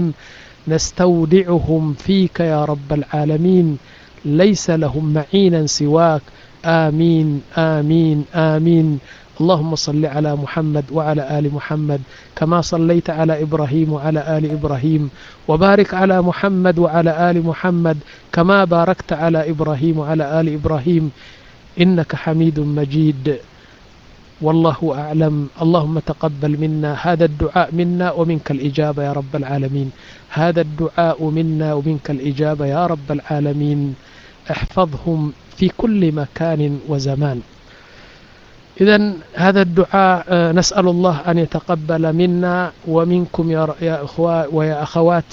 نستودعهم فيك يا رب العالمين ليس لهم معينا سواك آمين آمين آمين. اللهم صل على محمد وعلى آل محمد كما صليت على إبراهيم وعلى آل إبراهيم وبارك على محمد وعلى آل محمد كما باركت على إبراهيم وعلى آل إبراهيم إنك حميد مجيد والله أعلم. اللهم تقبل منا هذا الدعاء منا ومنك الإجابة يا رب العالمين. هذا الدعاء منا ومنك الإجابة يا رب العالمين. احفظهم في كل مكان وزمان. إذن هذا الدعاء نسأل الله أن يتقبل منا ومنكم يا أخوة ويا أخوات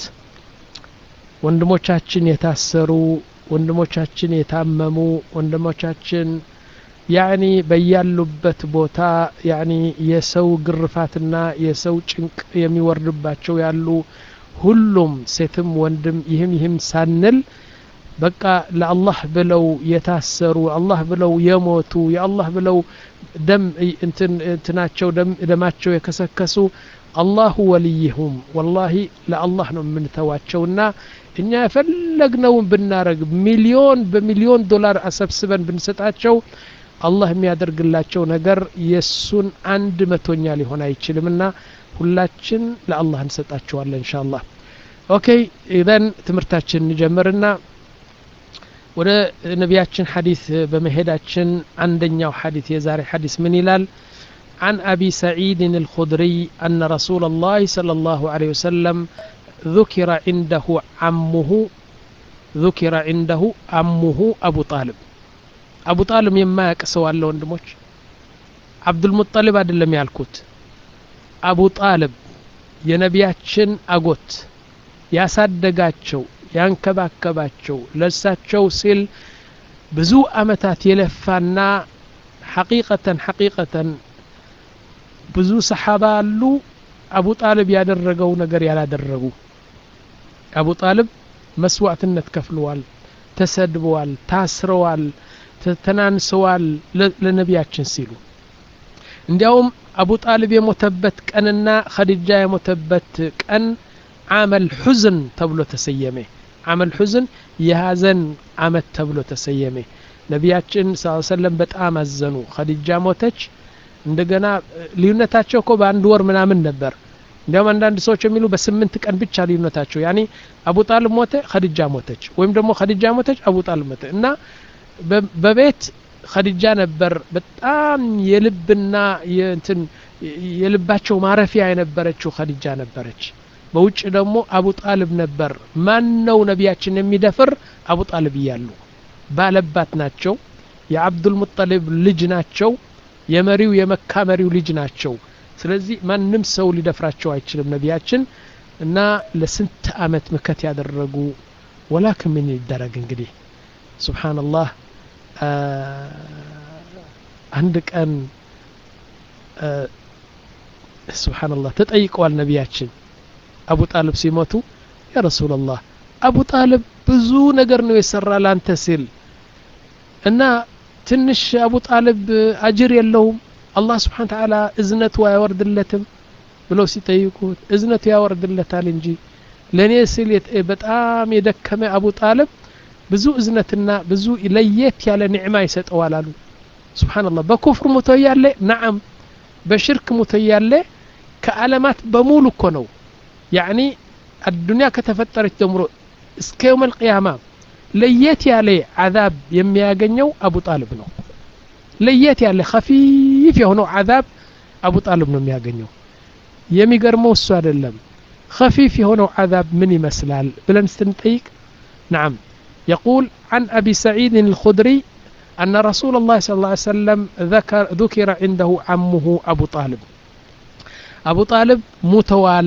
ወንድሞቻችን የታሰሩ ወንድሞቻችን የታመሙ ወንድሞቻችን ያኒ በያሉበት ቦታ ያኒ የሰው ግርፋትና የሰው ጭንቅ የሚወርድባቸው ያሉ ሁሉም ሴትም ወንድም ይህም ይህም ሳንል በቃ ለአላህ ብለው የታሰሩ አላህ ብለው የሞቱ የአላህ ብለው ደም እንትን እንትናቸው ደም ደማቸው የከሰከሱ አላሁ ወልይሁም ወላሂ ለአላህ ነው የምንተዋቸውና እኛ የፈለግነውን ብናረግ ሚሊዮን በሚሊዮን ዶላር አሰብስበን ብንሰጣቸው አላህ የሚያደርግላቸው ነገር የሱን አንድ መቶኛ ሊሆን አይችልምና ሁላችን ለአላህ እንሰጣቸዋለን ኢንሻአላህ። ኦኬ ኢዘን ትምርታችን እንጀምርና ወደ ነቢያችን ሐዲስ በመሄዳችን አንደኛው ሐዲስ የዛሬ ሐዲስ ምን ይላል? عن أبي سعيد الخدري أن رسول الله صلى الله عليه وسلم ذكر عنده عمه ذكر عنده عمه أبو طالب أبو طالب يما يكسوا الله وندموش عبد المطلب አይደለም ያልኩት أبو طالب የነቢያችን አጎት ያሳደጋቸው ያንከባከባቸው ለሳቸው ሲል ብዙ አመታት የለፋና ሐቂቀተን ሐቂቀተን ብዙ ሰሃባ አሉ አቡ ጣልብ ያደረገው ነገር ያላደረጉ አቡ ጣልብ መስዋዕትነት ከፍለዋል ተሰድበዋል ታስረዋል ተተናንሰዋል ለነቢያችን ሲሉ እንዲያውም አቡ ጣልብ የሞተበት ቀንና ኸዲጃ የሞተበት ቀን عمل حزن ተብሎ ተሰየመ عمل حزن የሐዘን አመት ተብሎ ተሰየመ ነቢያችን ሰለላሁ ዐለይሂ ወሰለም በጣም አዘኑ ኸዲጃ ሞተች እንደገና ልዩነታቸው እኮ በአንድ ወር ምናምን ነበር እንዲያውም አንዳንድ ሰዎች የሚሉ በስምንት ቀን ብቻ ልዩነታቸው ያኒ አቡ ጣልብ ሞተ ኸዲጃ ሞተች ወይም ደግሞ ኸዲጃ ሞተች አቡ ጣልብ ሞተ እና በቤት ኸዲጃ ነበር በጣም የልብና የእንትን የልባቸው ማረፊያ የነበረችው ኸዲጃ ነበረች በውጭ ደግሞ አቡ ጣልብ ነበር ማን ነው ነቢያችን የሚደፍር አቡ ጣልብ ይያሉ ባለባት ናቸው የአብዱል ሙጠሊብ ልጅ ናቸው የመሪው የመካ መሪው ልጅ ናቸው ስለዚህ ማንንም ሰው ሊደፍራቸው አይችልም ነቢያችን እና ለስንት አመት መከት ያደረጉ ወላከን ምን ይደረግ እንግዲህ ሱብሃንአላህ አንድ ቀን ሱብሃንአላህ ተጠይቀዋል ነቢያችን አቡ ጣልብ ሲሞቱ ያ ረሱላህ አቡ ጣልብ ብዙ ነገር ነው የሰራ ላንተ ሲል እና ትንሽ አቡ ጣልብ አጅር የለውም አላህ Subhanahu Wa Ta'ala እዝነቱ አይወርድለትም ብለው ሲጠይቁት እዝነቱ ያወርድለታል እንጂ ለኔ ሲል በጣም የደከመ አቡ ጣልብ ብዙ እዝነትና ብዙ ለየት ያለ ኒዕማ ይሰጠዋል አሉ ሱብሃንአላህ በኩፍር ሞቶ ያለ ነዓም በሽርክ ሞቶ ያለ ከዓለማት በሙሉ እኮ ነው ያኒ الدنيا ከተፈጠረች ጀምሮ እስከ يوم القيامه ለየት ያለ عذاب የሚያገኘው አቡ ጣልብ ነው ለየት ያለ خفيف የሆነው عذاب አቡ ጣልብ ነው የሚያገኘው የሚገርመው እሱ አይደለም خفيف የሆነው عذاب ምን ይመስላል ብለን ስንጠይቅ نعم يقول عن أبي سعيد الخدري أن رسول الله صلى الله عليه وسلم ذكر ذكر عنده عمه أبو طالب أبو طالب متوال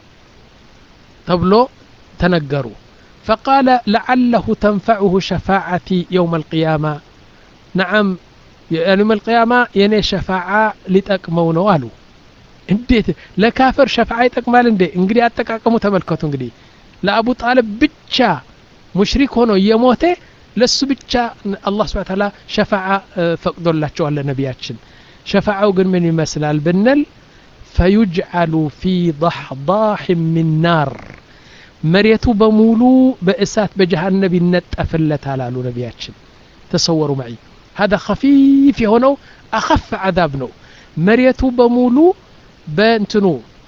تبلو تنقروا فقال لعله تنفعه شفاعتي يوم القيامة نعم يوم القيامة يني شفاعة لتأكمون والو እንዴት ለካፈር ሸፋዓ ይጠቅማል እንዴ እንግዲህ አጠቃቀሙ ተመልከቱ እንግዲህ ለአቡ ጣልብ ብቻ ሙሽሪክ ሆኖ የሞተ ለሱ ብቻ አላህ Subhanahu Wa Ta'ala ሸፋዓ ፈቅዶላቸዋል ለነቢያችን ሸፋዓው ግን ምን ይመስላል ብንል فيجعل في ضحضاح من نار መሬቱ በሙሉ በእሳት በጀሃነም ይነጠፍለታል አሉ ነቢያችን ተሰወሩ معي هذا خفيف የሆነው اخف عذاب ነው መሬቱ በሙሉ በእንትኑ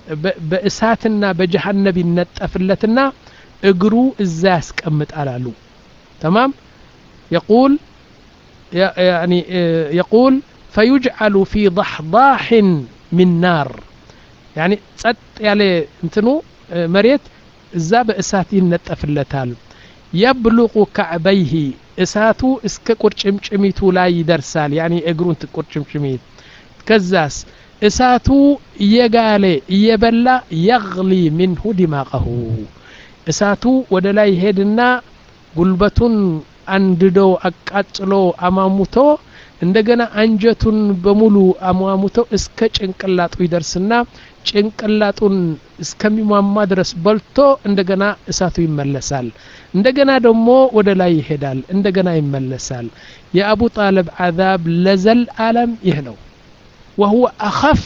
በእሳትና በጀሃነም ይነጠፍለትና እግሩ እዛ ያስቀምጣል አሉ تمام يقول يعني يقول فيجعل في ضحضاح من نار يعني ጸጥ ያለ እንትኑ መሬት እዛ በእሳት ይነጠፍለታል يبلغ كعبيه እሳቱ እስከ ቁርጭምጭሚቱ ላይ ይደርሳል يعني እግሩን ቁርጭምጭሚት ከዛስ እሳቱ እየጋለ እየበላ يغلي منه دماغه እሳቱ ወደ ላይ ሄድና ጉልበቱን አንድዶ አቃጥሎ አማሙቶ እንደገና አንጀቱን በሙሉ አማሙቶ እስከ ጭንቅላቱ ይደርስና ጭንቅላቱን እስከሚሟማ ድረስ በልቶ እንደገና እሳቱ ይመለሳል እንደገና ደግሞ ወደ ላይ ይሄዳል እንደገና ይመለሳል የአቡ ጣልብ عذاب ለዘል ዓለም ይህ ነው وهو أخف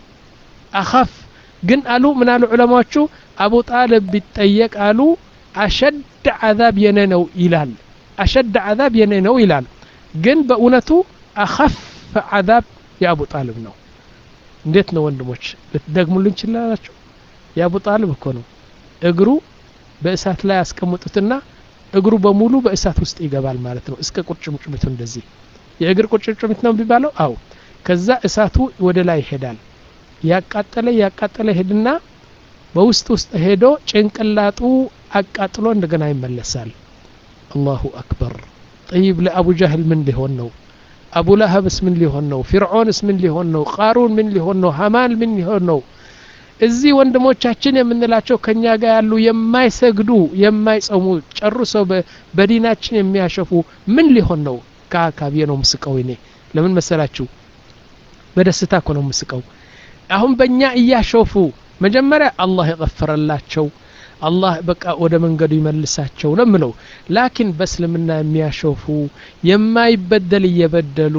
أخف ግን አሉ ምን አሉ ዑለማዎቹ አቡ ጣልብ ቢጠየቅ አሉ أشد عذاب يننو إلال أشد عذاب يننو إلال جن بأونته أخف عذاب يا أبو طالب نو እንዴት ነው ወንድሞች ልትደግሙልኝ ይችላልላችሁ ያ አቡ ጣልብ እኮ ነው እግሩ በእሳት ላይ ያስቀምጡትና እግሩ በሙሉ በእሳት ውስጥ ይገባል ማለት ነው እስከ ቁርጭምጭሚቱ እንደዚህ የእግር ቁርጭምጭሚት ነው ቢባለው አው ከዛ እሳቱ ወደ ላይ ይሄዳል ያቃጠለ ያቃጠለ ሄድና በውስጥ ውስጥ ሄዶ ጭንቅላቱ አቃጥሎ እንደገና ይመለሳል አላሁ አክበር طيب ለአቡ ጀህል ምን ሊሆን ነው አቡ ለሀብስ ምን ሊሆን ነው ፍርዖንስ ምን ሊሆን ነው ቃሩን ምን ሊሆን ነው ሃማን ምን ሊሆን ነው እዚህ ወንድሞቻችን የምንላቸው ከኛ ጋር ያሉ የማይሰግዱ የማይጾሙ ጨርሰው በዲናችን የሚያሸፉ ምን ሊሆን ነው ካካብ የነው መስቀው እኔ ለምን መሰላችሁ በደስታ እኮ ነው መስቀው አሁን በእኛ እያሾፉ መጀመሪያ አላህ ይغفرላቸው አላህ በቃ ወደ መንገዱ ይመልሳቸው ነው ምለው ላኪን በእስልምና የሚያሾፉ የማይበደል እየበደሉ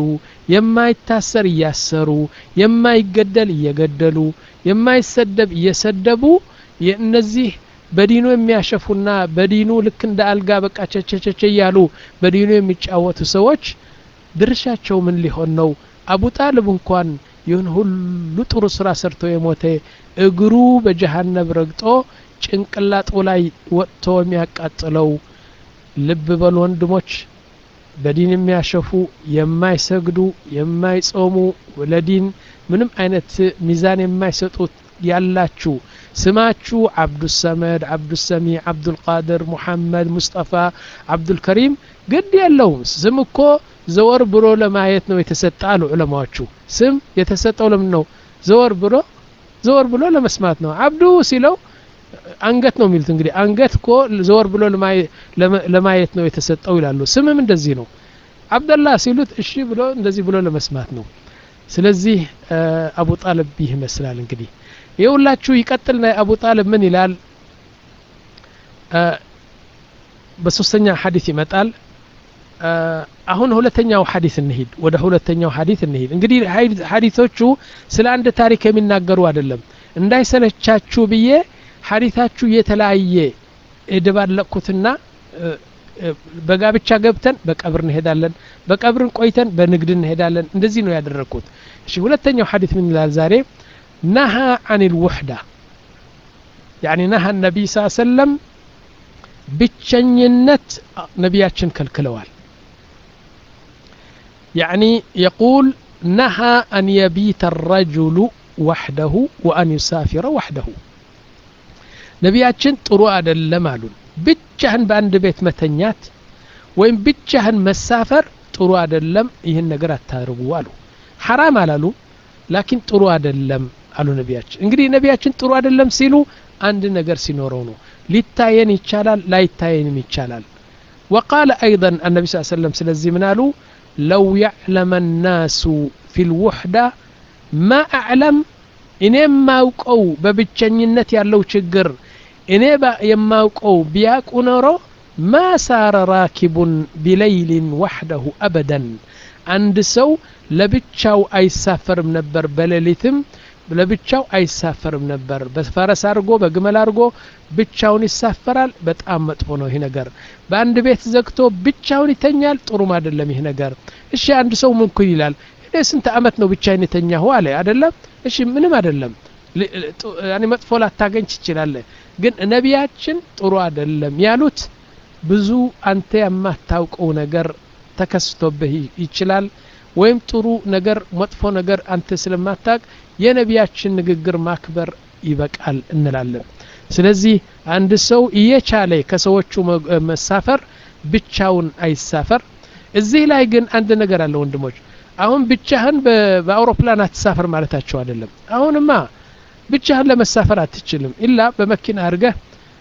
የማይታሰር እያሰሩ የማይገደል እየገደሉ የማይሰደብ እየሰደቡ የእነዚህ በዲኑ የሚያሸፉና በዲኑ ልክ እንደ አልጋ በቃ ቸቸቸቸ ያሉ በዲኑ የሚጫወቱ ሰዎች ድርሻቸው ምን ሊሆን ነው አቡ ጣልብ እንኳን ይሁን ሁሉ ጥሩ ስራ ሰርቶ የሞተ እግሩ በጀሃነም ረግጦ ጭንቅላቱ ላይ ወጥቶ የሚያቃጥለው ልብ በሉ ወንድሞች በዲን የሚያሸፉ የማይሰግዱ የማይጾሙ ለዲን ምንም አይነት ሚዛን የማይሰጡ ያላችሁ ስማችሁ አብዱ ሰመድ አብዱ ሰሚ አብዱል ቃድር ሙሐመድ ሙስጠፋ አብዱል ከሪም ግድ የለውም ስም እኮ ዘወር ብሎ ለማየት ነው የተሰጣሉ ዑለማዎቹ ስም የተሰጠው ለምን ነው ዘወር ብሎ ዘወር ብሎ ለመስማት ነው አብዱ ሲለው አንገት ነው የሚሉት እንግዲህ አንገት እኮ ዘወር ብሎ ለማየት ነው የተሰጠው ይላሉ ስምም እንደዚህ ነው አብደላህ ሲሉት እሺ ብሎ እንደዚህ ብሎ ለመስማት ነው ስለዚህ አቡ ጣልብ ይህ ይመስላል እንግዲህ ይኸውላችሁ ይቀጥልና አቡ ጣልብ ምን ይላል በሶስተኛ ሐዲስ ይመጣል አሁን ሁለተኛው ሐዲስ እንሂድ ወደ ሁለተኛው ሐዲስ እንሂድ እንግዲህ ሐዲሶቹ ስለ አንድ ታሪክ የሚናገሩ አይደለም እንዳይሰለቻችሁ ብዬ ሐዲታችሁ የተለያየ እደባለቁትና በጋብቻ ገብተን በቀብር እንሄዳለን በቀብርን ቆይተን በንግድ እንሄዳለን እንደዚህ ነው ያደረኩት እሺ ሁለተኛው ሐዲስ ምን ይላል ዛሬ نهى عن الوحدة يعني نهى النبي صلى الله عليه وسلم ብቸኝነት ነቢያችን ከልክለዋል يعني يقول نهى أن يبيت الرجل وحده وأن يسافر وحده ነቢያችን ጥሩ አይደለም አሉን ብቻህን በአንድ ቤት መተኛት ወይም ብቻህን መሳፈር ጥሩ አይደለም ይህን ነገር አታርጉ አሉ حرام አላሉ ላኪን ጥሩ አይደለም አሉ ነቢያችን እንግዲህ ነቢያችን ጥሩ አይደለም ሲሉ አንድ ነገር ሲኖረው ነው ሊታየን ይቻላል ላይታየንም ይቻላል وقال ايضا النبي صلى الله عليه وسلم ስለዚህ ምን አሉ لو يعلم الناس في الوحدة ما اعلم እኔም ማውቀው በብቸኝነት ያለው ችግር እኔ የማውቀው ቢያቁ ኖሮ ما سار راكب بليل وحده ابدا አንድ ሰው ለብቻው አይሳፈርም ነበር በሌሊትም ለብቻው አይሳፈርም ነበር በፈረስ አርጎ በግመል አርጎ ብቻውን ይሳፈራል በጣም መጥፎ ነው ይሄ ነገር በአንድ ቤት ዘግቶ ብቻውን ይተኛል ጥሩም አይደለም ይሄ ነገር እሺ አንድ ሰው ምን ኩል ይላል እኔ ስንት አመት ነው ብቻዬን የተኛሁ አለ አይደለም እሺ ምንም አይደለም ያኒ መጥፎ ላታገኝ ይችላል ግን ነቢያችን ጥሩ አይደለም ያሉት ብዙ አንተ የማታውቀው ነገር ተከስቶብህ ይችላል ወይም ጥሩ ነገር መጥፎ ነገር አንተ ስለማታውቅ የነቢያችን ንግግር ማክበር ይበቃል እንላለን ስለዚህ አንድ ሰው እየቻለ ከሰዎቹ መሳፈር ብቻውን አይሳፈር እዚህ ላይ ግን አንድ ነገር አለ ወንድሞች አሁን ብቻህን በአውሮፕላን አትሳፈር ማለታቸው አይደለም አሁንማ ብቻህን ለመሳፈር አትችልም ኢላ በመኪና አርገህ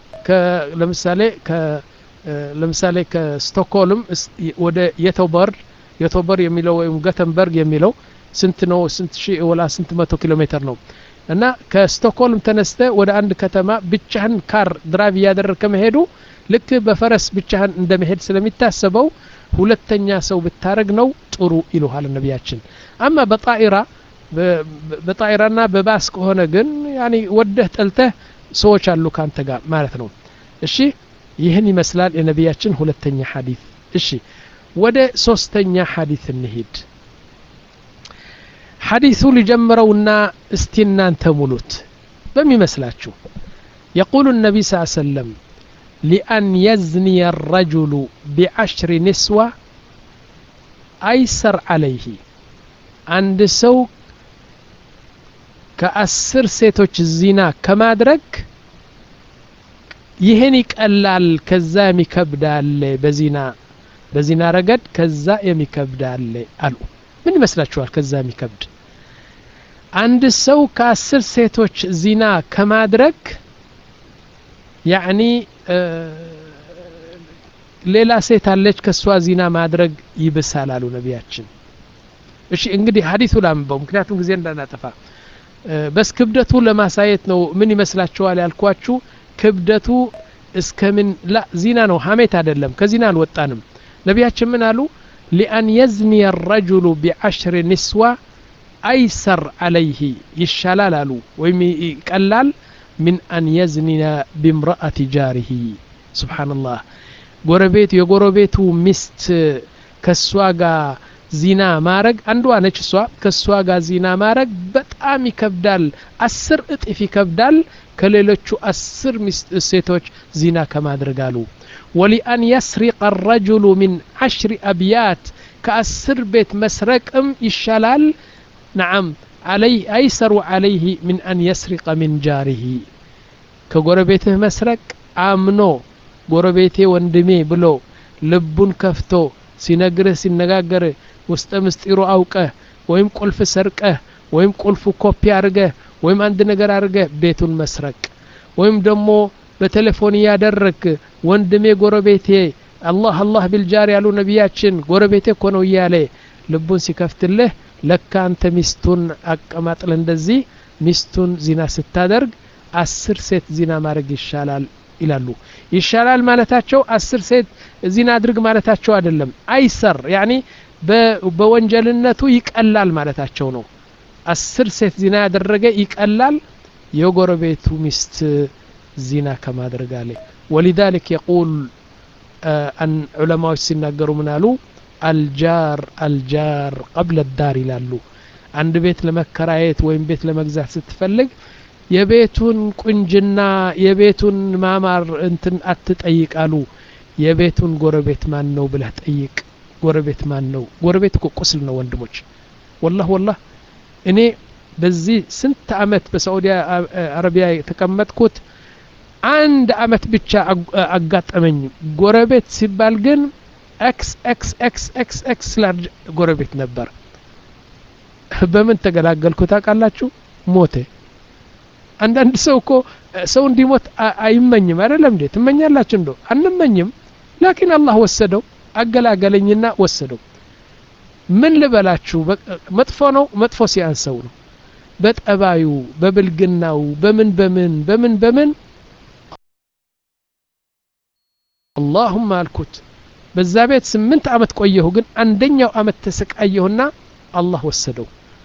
ለምሳሌ ከ ለምሳሌ ከስቶክሆልም ወደ የቶበርግ የቶበርግ የሚለው ወይም ገተንበርግ የሚለው ስንት ነው ስንት ሺህ ወላ ስንት መቶ ኪሎ ሜትር ነው እና ከስቶክሆልም ተነስተ ወደ አንድ ከተማ ብቻህን ካር ድራይቭ ያደረከ መሄዱ ልክ በፈረስ ብቻህን እንደመሄድ ስለሚታሰበው ሁለተኛ ሰው ብታረግ ነው ጥሩ ይሉሃል ነቢያችን አማ በጣኢራ በጣኢራና በባስ ከሆነ ግን ያኒ ወደህ ጠልተህ ሰዎች አሉ ካንተ ጋር ማለት ነው እሺ ይህን ይመስላል የነቢያችን ሁለተኛ ሐዲስ እሺ ወደ ሶስተኛ ሐዲስ እንሂድ ሐዲሱ ሊጀምረውና እስቲናንተ ሙሉት በሚመስላችሁ يقول النبي صلى الله عليه وسلم لأن يزني الرجل بعشر نسوة أيسر عليه عند سو كأسر سيتوش الزنا كما درك ይሄን ይቀላል ከዛ የሚከብዳል በዚና በዚና ረገድ ከዛ የሚከብዳል አሉ ምን ይመስላችኋል ከዛ የሚከብድ አንድ ሰው ከአስር ሴቶች ዚና ከማድረግ ያኒ ሌላ ሴት አለች ከሷ ዚና ማድረግ ይብሳል አሉ ነቢያችን እሺ እንግዲህ ሐዲሱ ላምበው ምክንያቱም ጊዜ እንዳናጠፋ በስ ክብደቱ ለማሳየት ነው ምን ይመስላችኋል ያልኳችሁ ክብደቱ እስከምን ላ ዚና ነው ሐሜት አይደለም ከዚና አልወጣንም ነቢያችን ምን አሉ لأن يزني الرجل بعشر نسوة أيسر عليه يشلال አሉ ወይም ይቀላል من أن يزني بامرأة جاره سبحان الله ጎረቤት የጎረቤቱ ሚስት ከሷ ጋር ዚና ማረግ አንዷ ነች እሷ ከሷ ጋር ዚና ማረግ በጣም ይከብዳል አስር እጥፍ ይከብዳል ከሌሎቹ አስር ሴቶች ዚና ከማድረግ አሉ ولأن يسرق الرجل من عشر أبيات كأسر بيت مسرقم يشلال نعم عليه أيسر عليه من أن يسرق من جاره كغربيته مسرق آمنو غربيته وندمي بلو لبون كفتو سينغره سينغاغره ውስጥ ምስጢሩ አውቀህ ወይም ቁልፍ ሰርቀህ ወይም ቁልፉ ኮፒ አርገህ ወይም አንድ ነገር አርገህ ቤቱን መስረቅ ወይም ደግሞ በቴሌፎን ያደረክ ወንድሜ ጎረቤቴ አላህ አላህ ቢልጃር ያሉ ነቢያችን ጎረቤቴ እኮ ነው እያለ ልቡን ሲከፍትልህ ለካ አንተ ሚስቱን አቀማጥል እንደዚህ ሚስቱን ዚና ስታደርግ አስር ሴት ዚና ማድረግ ይሻላል ይላሉ። ይሻላል ማለታቸው አስር ሴት ዚና አድርግ ማለታቸው አይደለም። አይሰር ያኒ በወንጀልነቱ ይቀላል ማለታቸው ነው። አስር ሴት ዚና ያደረገ ይቀላል የጎረቤቱ ሚስት ዚና ከማድረግ አለ። ولذلك يقول أن علماء ሲናገሩ ምን አሉ الجار الجار قبل الدار ይላሉ። አንድ ቤት ለመከራየት ወይም ቤት ለመግዛት ስትፈልግ የቤቱን ቁንጅና የቤቱን ማማር እንትን አትጠይቃሉ። የቤቱን ጎረቤት ማን ነው ብለህ ጠይቅ። ጎረቤት ማን ነው? ጎረቤት እኮ ቁስል ነው ወንድሞች። والله والله እኔ በዚህ ስንት አመት በሳዑዲ አረቢያ የተቀመጥኩት አንድ አመት ብቻ አጋጠመኝ። ጎረቤት ሲባል ግን ኤክስ ኤክስ ኤክስ ኤክስ ኤክስ ላርጅ ጎረቤት ነበር። በምን ተገላገልኩ ታውቃላችሁ? ሞተ። አንዳንድ ሰው እኮ ሰው እንዲሞት አይመኝም አይደለም እንዴ? ትመኛላችሁ እንዶ? አንመኝም። ላኪን አላህ ወሰደው፣ አገላገለኝና ወሰደው። ምን ልበላችሁ? መጥፎ ነው። መጥፎ ሲያንሰው ነው። በጠባዩ በብልግናው በምን በምን በምን በምን اللهم አልኩት። በዛ ቤት ስምንት አመት ቆየሁ። ግን አንደኛው አመት ተሰቃየሁና አላህ ወሰደው።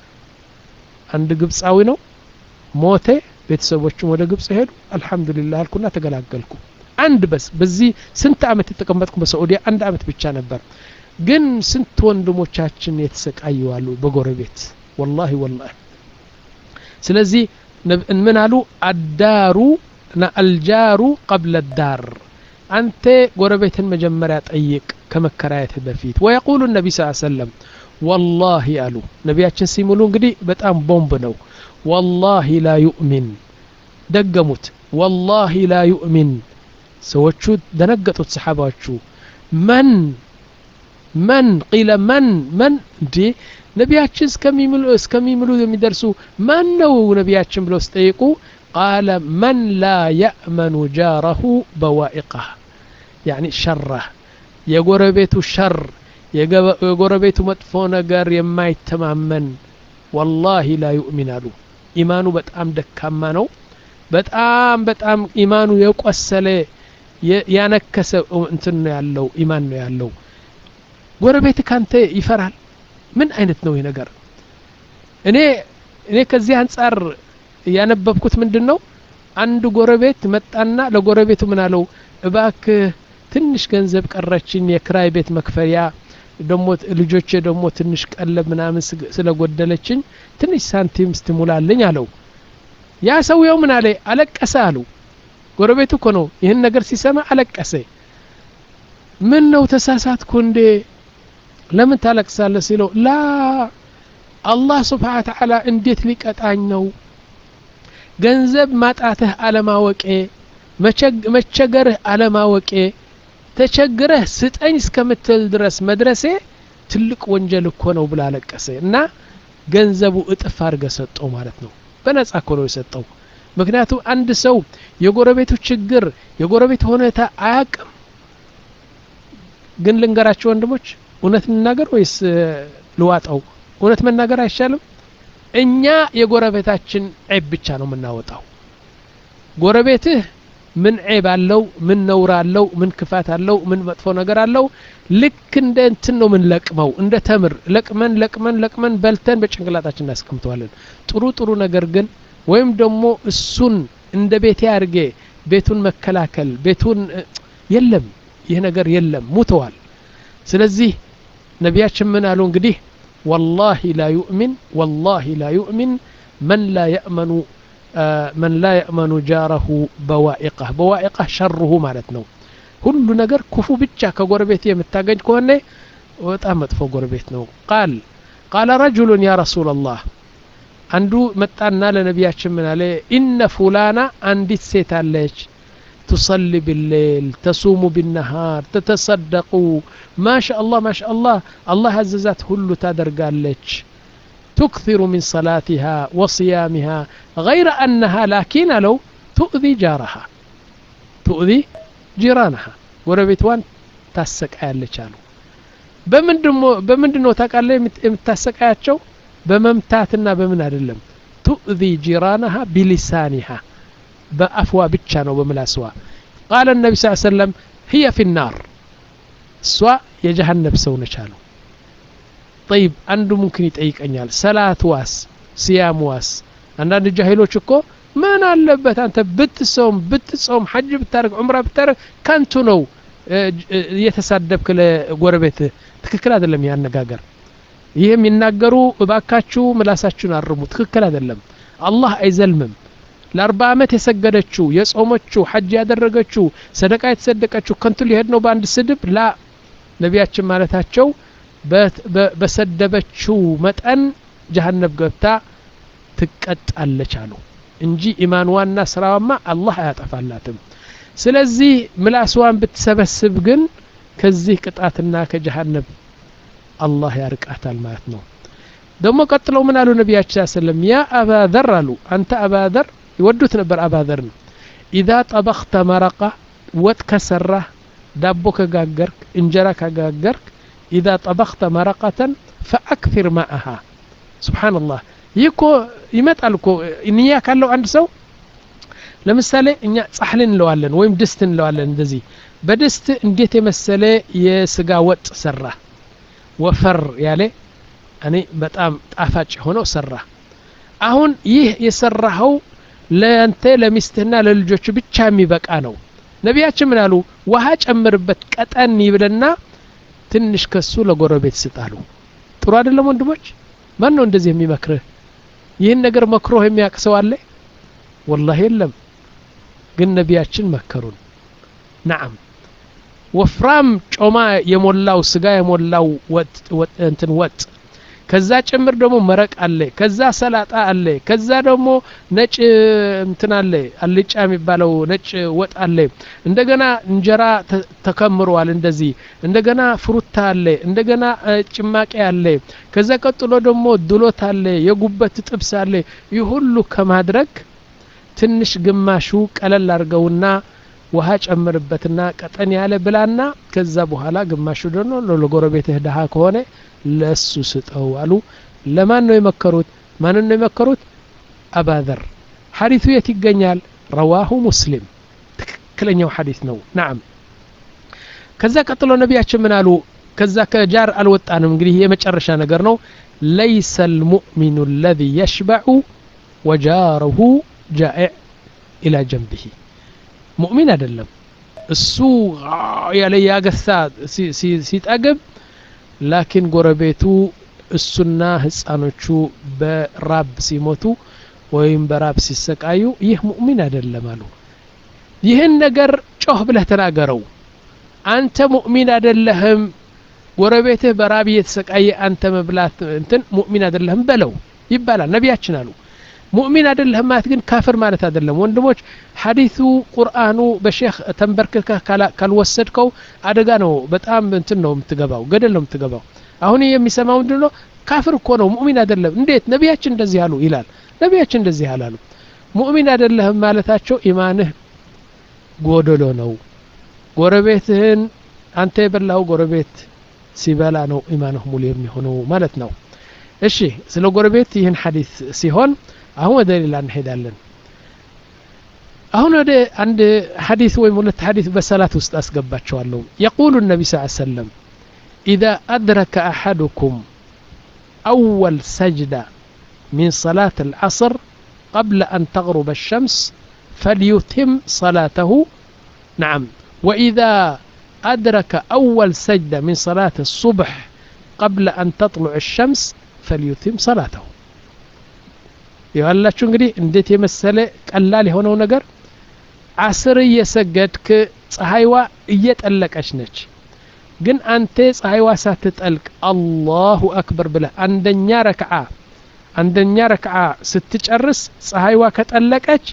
አንድ ግብጻዊ ነው ሞተ። ቤተሰቦቹም ወደ ግብጽ ሄዱ። አልহামዱሊላህ አልኩና ተገላገልኩ። አንድ በስ በዚህ ስንት አመት ተቀመጥኩ በሳዑዲያ አንድ አመት ብቻ ነበር። ግን ስንት ወንድሞቻችን የተሰቃዩዋሉ በጎረቤት والله والله። ስለዚህ ምን አሉ አዳሩ አልጃሩ قبل الدار አንተ ጎረቤትን መጀመሪያ ጠይቅ ከመከራየት በፊት። ويقول النبي صلى الله عليه وسلم والله አሉ ነቢያችን ሲሙሉ እንግዲህ በጣም ቦምብ ነው። والله لا يؤمن ደገሙት። والله لا يؤمن ሰዎቹ ደነገጡት ሰሃባዎቹ። من من قيل من من እንዴ ነቢያችን እስከሚምሉ እስከሚምሉ የሚደርሱ ማን ነው ነቢያችን ብለው ሲጠይቁ قال من لا يأمن جاره بوائقه يعني شره የጎረቤቱ ሸር የጎረቤቱ መጥፎ ነገር የማይተማመን والله لا يؤمن አሉ። ኢማኑ በጣም ደካማ ነው። በጣም በጣም ኢማኑ የቆሰለ ያነከሰ እንትን ነው ያለው ኢማን ነው ያለው። ጎረቤት ካንተ ይፈራል። ምን አይነት ነው ይሄ ነገር? እኔ እኔ ከዚህ አንፃር ያነበብኩት ምንድነው? አንድ ጎረቤት መጣና ለጎረቤቱ ምን አለው? እባክህ ትንሽ ገንዘብ ቀረችኝ የክራይ ቤት መክፈያ ደሞ ልጆቼ ደሞ ትንሽ ቀለብ ምናምን ስለጎደለችኝ ትንሽ ሳንቲም ስትሙላልኝ አለው። ያ ሰውየው ምን አለ? አለቀሰ አሉ። ጎረቤቱ እኮ ነው ይሄን ነገር ሲሰማ አለቀሰ። ምን ነው ተሳሳትኩ እንዴ? ለምን ታለቅሳለህ ሲለው ላ አላህ Subhanahu Wa Ta'ala እንዴት ሊቀጣኝ ነው? ገንዘብ ማጣትህ አለማወቄ መቸገርህ አለማወቄ ተቸግረህ ስጠኝ እስከምትል ድረስ መድረሴ ትልቅ ወንጀል እኮ ነው ብላ አለቀሰ። እና ገንዘቡ እጥፍ አድርገ ሰጠው ማለት ነው። በነፃ እኮ ነው የሰጠው። ምክንያቱም አንድ ሰው የጎረቤቱ ችግር የጎረቤቱ ሁኔታ አያውቅም። ግን ልንገራችሁ ወንድሞች እውነት እንናገር ወይስ ልዋጣው? እውነት መናገር አይሻልም? እኛ የጎረቤታችን ዒብ ብቻ ነው የምናወጣው። ጎረቤትህ ምን ዒብ አለው? ምን ነውር አለው? ምን ክፋት አለው? ምን መጥፎ ነገር አለው? ልክ እንደ እንትን ነው ምን ለቅመው እንደ ተምር ለቅመን ለቅመን ለቅመን በልተን በጭንቅላታችን እናስቀምጠዋለን። ጥሩ ጥሩ ነገር ግን ወይም ደግሞ እሱን እንደ ቤቴ አድርጌ ቤቱን መከላከል ቤቱን የለም። ይህ ነገር የለም፣ ሙተዋል። ስለዚህ ነቢያችን ምን አሉ እንግዲህ والله لا يؤمن والله لا يؤمن من لا يأمن من لا يأمن جاره بوائقه بوائقه شره ማለት ነው። ሁሉ ነገር ክፉ ብቻ ከጎረቤት የምታገኝ ከሆነ በጣም መጥፎ ጎረቤት ነው። قال قال رجل يا رسول الله አንዱ መጣና ለነቢያችን ምን አለ? إن فلانا አንዲት ሴት አለች تصلي بالليل تصوم بالنهار تتصدق ما شاء الله ما شاء الله الله عززات كل تدرقالج تكثر من صلاتها وصيامها غير أنها لكن لو تؤذي جارها تؤذي جيرانها وربيتوان ታሰቃያለች አሉ በምንድነው በምንድነው ታቃለህ የምታሰቃያቸው በመምታትና በምን አይደለም تؤذي جيرانها بلسانها بأفوا ብቻ ነው በምላስዋ قال النبي صلى الله عليه وسلم هي في النار سواء የጀሃነም ሰው ነች አሉ طيب አንዱ ممكن ይጠይቀኛል ሰላት ዋስ ሲያም ዋስ አንዳንድ ጃሂሎች እኮ ምን አለበት አንተ ብትጾም ብትጾም ሐጅ ብታረግ ዑምራ ብታረግ ካንቱ ነው የተሳደብክ ለጎረቤት ትክክል አይደለም ያነጋገር ይሄ የሚናገሩ እባካችሁ ምላሳችሁን አርሙ ትክክል አይደለም አላህ አይዘልምም ለአርባ አመት የሰገደችው የጾመችው ሐጅ ያደረገችው ሰደቃ የተሰደቀችው ከንቱ ሊሄድ ነው በአንድ ስድብ ላ ነቢያችን ማለታቸው በሰደበችው መጠን ጀሃነም ገብታ ትቀጣለች አሉ እንጂ ኢማንዋና ስራዋማ አላህ አያጠፋላትም ስለዚህ ምላስዋን ብትሰበስብ ግን ከዚህ ቅጣትና ከጀሃነም الله يرقاتال ማለት ነው ደግሞ ቀጥለው ምን አሉ ነብያችን ሰለላሁ ያ አባ ذر አሉ አንተ አባ ذر ይወዱት ነበር አባ ذر اذا طبخت مرقه ወጥ ከሰራህ ዳቦ ከጋገርክ እንጀራ ከጋገርክ اذا طبخت مرقه فاكثر ماءها سبحان الله ይኮ ይመጣል እኮ እንያ ካለው አንድ ሰው ለምሳሌ እኛ ጻህልን እንለዋለን ወይም ድስት እንለዋለን እንደዚህ በድስት እንዴት የመሰለ የስጋ ወጥ ሰራ ወፈር ያለ እኔ በጣም ጣፋጭ ሆኖ ሰራ አሁን ይህ የሰራው ለአንተ ለሚስትህና ለልጆች ብቻ የሚበቃ ነው ነቢያችን ምን አሉ ውሃ ጨምርበት ቀጠን ይብለና ትንሽ ከሱ ለጎረቤት ስጣሉ ጥሩ አይደለም ወንድሞች ማን ነው እንደዚህ የሚመክርህ ይህን ነገር መክሮህ የሚያቅሰው አለ والله የለም ግን ነቢያችን መከሩን نعم ወፍራም ጮማ የሞላው ስጋ የሞላው ወጥ ወጥ እንትን ወጥ ከዛ ጭምር ደግሞ መረቅ አለ ከዛ ሰላጣ አለ ከዛ ደግሞ ነጭ እንትን አለ አልጫ የሚባለው ነጭ ወጥ አለ እንደገና እንጀራ ተከምሯል እንደዚህ እንደገና ፍሩታ አለ እንደገና ጭማቂ አለ ከዛ ቀጥሎ ደግሞ ዱሎት አለ የጉበት ጥብስ አለ ይሁሉ ከማድረግ ትንሽ ግማሹ ቀለል አርገውና ውሃ ጨምርበትና ቀጠን ያለ ብላና ከዛ በኋላ ግማሹ ደግሞ ለጎረቤትህ ደሃ ከሆነ ለሱ ስጠው አሉ ለማን ነው የመከሩት ማን ነው የመከሩት አባዘር ሐዲሱ የት ይገኛል رواه مسلم ትክክለኛው ሐዲስ ነው نعم ከዛ ቀጥሎ ነብያችን ምን አሉ ከዛ ከጃር አልወጣንም እንግዲህ የመጨረሻ ነገር ነው ليس المؤمن الذي يشبع وجاره جائع الى جنبه ሙእሚን አይደለም እሱ ያለ ያገሳ ሲጠግብ ላኪን ጎረቤቱ እሱና ህፃኖቹ በራብ ሲሞቱ ወይም በራብ ሲሰቃዩ ይህ ሙእሚን አይደለም አሉ ይህን ነገር ጮህ ብለህ ተናገረው አንተ ሙእሚን አይደለህም ጎረቤትህ በራብ እየተሰቃየ አንተ መብላት እንትን ሙእሚን አይደለህም በለው ይባላል ነቢያችን አሉ ሙእሚን አይደለህም ማለት ግን ካፍር ማለት አይደለም ወንድሞች ሐዲሱ ቁርአኑ በሼክ ተንበርከከ ካልወሰድከው አደጋ ነው በጣም እንትን ነው የምትገባው ገደል ነው የምትገባው አሁን የሚሰማው ምንድነው ካፍር እኮ ነው ሙእሚን አይደለም እንዴት ነቢያችን እንደዚህ ያሉ ይላል ነቢያችን እንደዚህ ያላሉ ሙእሚን አይደለህም ማለታቸው ኢማንህ ጎደሎ ነው ጎረቤትህን አንተ የበላው ጎረቤት ሲበላ ነው ኢማንህ ሙሉ የሚሆነው ማለት ነው እሺ ስለ ጎረቤት ይህን ሐዲስ ሲሆን አሁን ወደ ሌላ እንሄዳለን አሁን ወደ አንድ ሐዲስ ወይ ሁለት ሐዲስ በሰላት ውስጥ አስገባቸዋለሁ يقول النبي صلى الله عليه وسلم إذا أدرك أحدكم أول سجدة من صلاة العصر قبل أن تغرب الشمس فليتم صلاته نعم وإذا أدرك أول سجدة من صلاة الصبح قبل أن تطلع الشمس فليتم صلاته يقول እንግዲህ እንዴት የመሰለ ቀላል የሆነው ነገር አስር እየሰገድክ ፀሐይዋ እየጠለቀች ነች ግን አንተ ፀሐይዋ ሳትጠልቅ አላሁ አክበር ብለህ አንደኛ ረክዓ አንደኛ ረክዓ ስትጨርስ ፀሐይዋ ከጠለቀች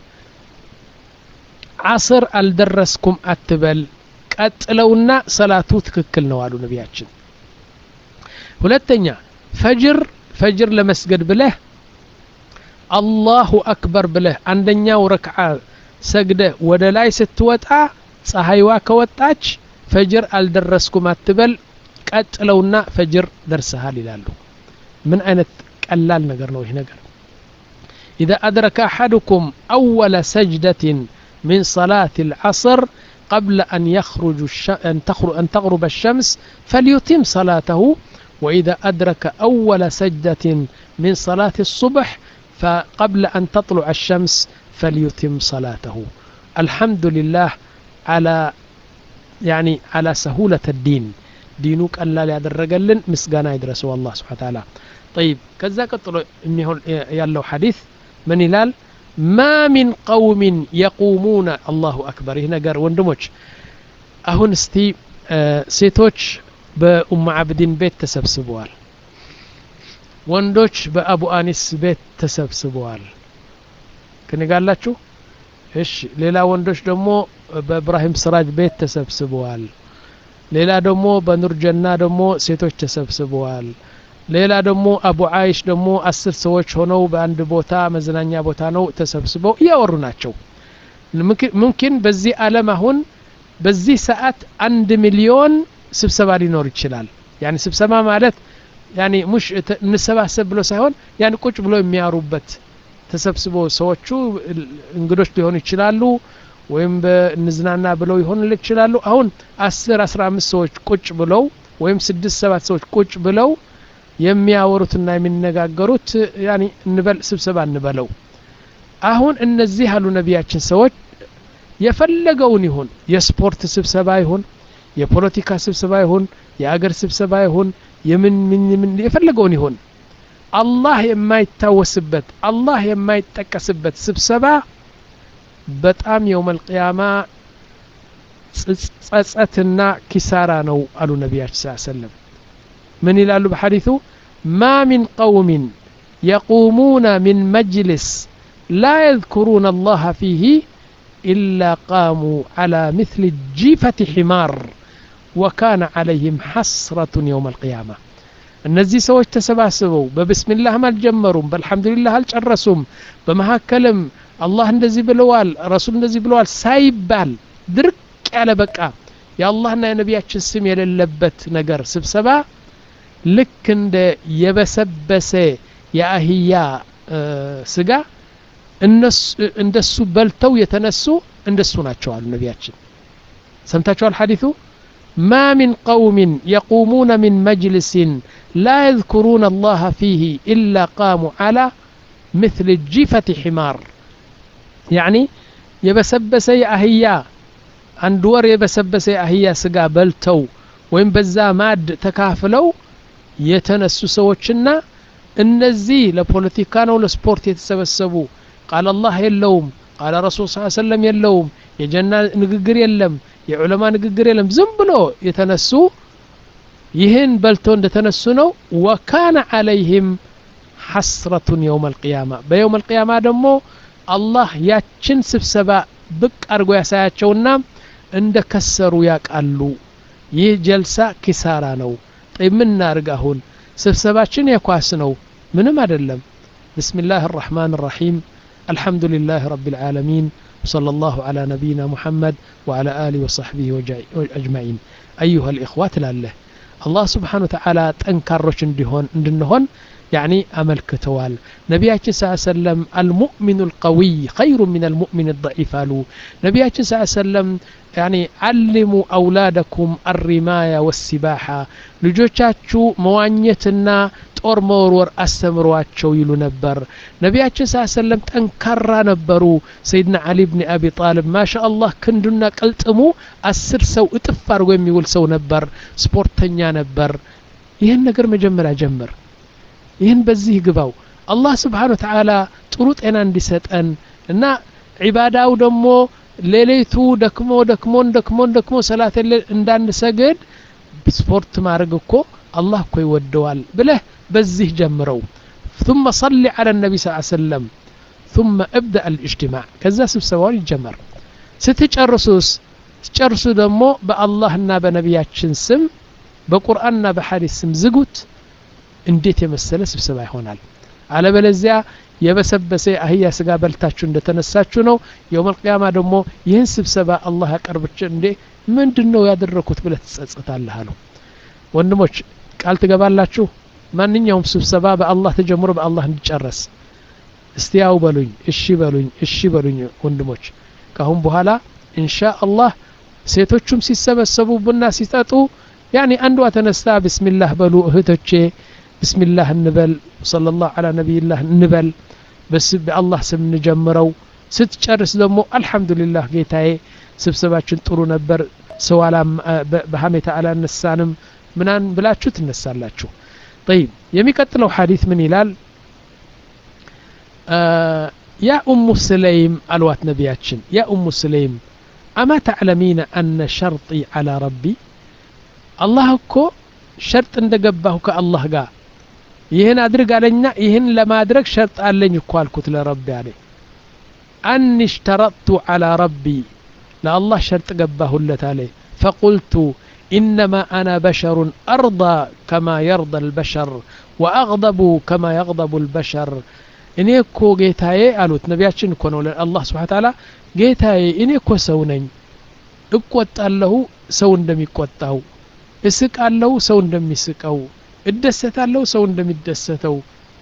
አስር አልደረስኩም አትበል ቀጥለውና ሰላቱ ትክክል ነው አሉ ነቢያችን ሁለተኛ ፈጅር ፈጅር ለመስገድ ብለህ አላሁ አክበር ብለህ አንደኛው ረክዓ ሰግደ ወደ ላይ ስትወጣ ፀሐይዋ ከወጣች ፈጅር አልደረስኩም አትበል ቀጥለውና ፈጅር ደርሰሃል ይላሉ ምን አይነት ቀላል ነገር ነው ይሄ ነገር إذا أدرك أحدكم أول سجدة من صلاة العصر قبل أن يخرج الش... أن, تخرج... أن تغرب الشمس فليتم صلاته وإذا أدرك أول سجدة من صلاة الصبح فقبل أن تطلع الشمس فليتم صلاته الحمد لله على يعني على سهولة الدين دينك ألا ليدرجلن مسجانا يدرسه الله سبحانه وتعالى طيب كذا قطر إنه يالله حديث من هلال ما من قوم يقومون الله أكبر هنا قال وندموش أهون استي آه سيتوش بأم عبدين بيت تسبسبوال ወንዶች በአቡ አኒስ ቤት ተሰብስበዋል ከኔ ጋላችሁ እሺ ሌላ ወንዶች ደግሞ በኢብራሂም ስራጅ ቤት ተሰብስበዋል ሌላ ደግሞ በኑር ጀና ደግሞ ሴቶች ተሰብስበዋል ሌላ ደግሞ አቡ አይሽ ደግሞ አስር ሰዎች ሆነው በአንድ ቦታ መዝናኛ ቦታ ነው ተሰብስበው ያወሩ ናቸው ሙምኪን በዚህ ዓለም አሁን በዚህ ሰዓት አንድ ሚሊዮን ስብሰባ ሊኖር ይችላል يعني ስብሰባ ማለት يعني مش نسباسب ብሎ ሳይሆን ያን ቁጭ ብሎ የሚያሩበት ተሰብስበው ሰዎቹ እንግዶች ሊሆኑ ይችላሉ ወይም በንዝናና ብለው ይሆኑ ይችላሉ አሁን አስር አስራ አምስት ሰዎች ቁጭ ብለው ወይም ስድስት ሰባት ሰዎች ቁጭ ብለው የሚያወሩትና የሚነጋገሩት يعني እንበል ስብሰባ እንበለው አሁን እነዚህ ያሉ ነቢያችን ሰዎች የፈለገውን ይሁን የስፖርት ስብሰባ ይሁን የፖለቲካ ስብሰባ ይሁን የአገር ስብሰባ ይሁን የምን ምን ምን የፈለገውን ይሁን አላህ የማይታወስበት አላህ የማይጠቀስበት ስብሰባ በጣም የውመል ቂያማ ጸጸትና ኪሳራ ነው አሉ ነብያችን ሰለላሁ ዐለይሂ ወሰለም ምን ይላሉ በሐዲሱ ما من قوم يقومون من مجلس لا يذكرون الله فيه إلا قاموا على مثل جيفة حمار وكان عليهم حسرة يوم القيامة እነዚህ ሰዎች ተሰባስበው በብስሚላህ ማልጀመሩም በልሐምዱሊላህ አልጨረሱም በመሐከለም አላህ እንደዚህ ብለዋል ረሱል እንደዚህ ብለዋል ሳይባል ድርቅ ያለ በቃ የአላህና የነቢያችን ስም የሌለበት ነገር ስብሰባ ልክ እንደ የበሰበሰ የአህያ ስጋ እነሱ እንደሱ በልተው የተነሱ እንደሱ ናቸው አሉ ነቢያችን ሰምታችኋል ሐዲሱ ما من قوم يقومون من مجلس لا يذكرون الله فيه إلا قاموا على مثل جيفة حمار يعني يبسبس أهيا عندور يبسبس أهيا سقا بلتو وين بزا ماد تكافلو يتنسو سوچنا النزي لبوليتيكانو لسبورت يتسبسبو قال الله يلوم قال رسول صلى الله عليه وسلم يلوم يجنا نغغر يلم የዑለማ ንግግር የለም ዝም ብሎ የተነሱ ይህን በልቶ እንደተነሱ ነው ወካነ عليهم حسرة يوم القيامة በيوم القيامة ደግሞ አላህ ያችን ስብሰባ ብቅ አርጎ ያሳያቸውና እንደከሰሩ ያቃሉ ይህ ጀልሳ ኪሳራ ነው ምን እናርግ አሁን ስብሰባችን የኳስ ነው ምንም አይደለም بسم الله الرحمن الرحيم الحمد لله رب العالمين صلى الله على نبينا محمد وعلى آله وصحبه أجمعين أيها الإخوات لله الله سبحانه وتعالى تنكرش اندهون اندهون يعني أمل كتوال نبياتنا صلى الله عليه وسلم المؤمن القوي خير من المؤمن الضعيف قالوا نبياتنا صلى الله عليه وسلم يعني علموا أولادكم الرماية والسباحة لجوشاتشو موانيتنا ጦር መወርወር አስተምሯቸው ይሉ ነበር ነብያችን ሰለላሁ ዐለይሂ ወሰለም ጠንካራ ነበሩ ሰይድና አሊ ኢብኑ አቢ ጣሊብ ማሻአላህ ክንዱና ቀልጥሙ አስር ሰው እጥፍ አድርጎ የሚውል ሰው ነበር ስፖርተኛ ነበር ይሄን ነገር መጀመሪያ ጀመር ይሄን በዚህ ግባው አላህ Subhanahu Wa Ta'ala ጥሩ ጤና እንዲሰጠን እና ዒባዳው ደግሞ ሌሊቱ ደክሞ ደክሞ ደክሞ ደክሞ ሰላት እንዳንሰግድ ስፖርት ማድረግ እኮ الله كوي ودوال بله بزيه جمرو ثم صلي على النبي صلى الله عليه وسلم ثم ابدأ الاجتماع كذا سبسوال الجمر ستجرسوس تجرسو دمو بالله بنبياتشن سم بقرآننا بحديث سم زقوت انديت يمثل سبسوا يهونال على بلزيا የበሰበሰ አህያ ስጋ በልታችሁ እንደተነሳችሁ ነው። የውመል ቂያማ ደግሞ ይህን ስብሰባ አላህ ያቀርብች እንዴ ምንድነው ያደረኩት ብለህ ትጸጸታለህ አሉ። ወንድሞች ቃል ትገባላችሁ ማንኛውም ስብሰባ በአላህ ተጀምሮ በአላህ እንዲጨረስ እስቲ ያው በሉኝ እሺ በሉኝ እሺ በሉኝ ወንድሞች። ካሁን በኋላ ኢንሻአላህ ሴቶቹም ሲሰበሰቡ ቡና ሲጠጡ ያኒ አንዷ ተነስታ ቢስሚላህ በሉ እህቶቼ ቢስሚላህ እንበል ሰለላሁ ዐላ ነቢይላህ እንበል በስ በአላህ ስም እንጀምረው። ስትጨርስ ደግሞ አልহামዱሊላህ ጌታዬ ስብሰባችን ጥሩ ነበር ሰዋላ በሐሜታ አላነሳንም ምናን ብላችሁ ትነሳላችሁ። طيب የሚቀጥለው ሐዲስ ምን ይላል? ያ ኡሙ ሰለይም አልዋት ነቢያችን ያ ኡሙ ሰለይም አማ ተዕለሚነ አነ ሸርጢ ዐላ ረቢ አላህ እኮ ሸርጥ እንደገባሁ ከአላህ ጋር ይህን አድርግ አለኝና ይህን ለማድረግ ሸርጥ አለኝ እኮ አልኩት ለረቢ አለ። አኒ ሽተረጥቱ ዐላ ረቢ ለአላህ ሸርጥ ገባሁለት አለ። ፈቁልቱ ኢነማ አና በሸሩን አርዳ ከማ የርዳ አልበሸር ወአግደቡ ከማ የግደቡ አልበሸር። እኔ እኮ ጌታዬ አሉት ነቢያችን እኮ ነው ለአላህ ስብሐ ወተዓላ ጌታዬ እኔ እኮ ሰው ነኝ እቆጣለሁ ሰው እንደሚቆጣው እስቃለሁ ሰው እንደሚስቀው እደሰታለሁ ሰው እንደሚደሰተው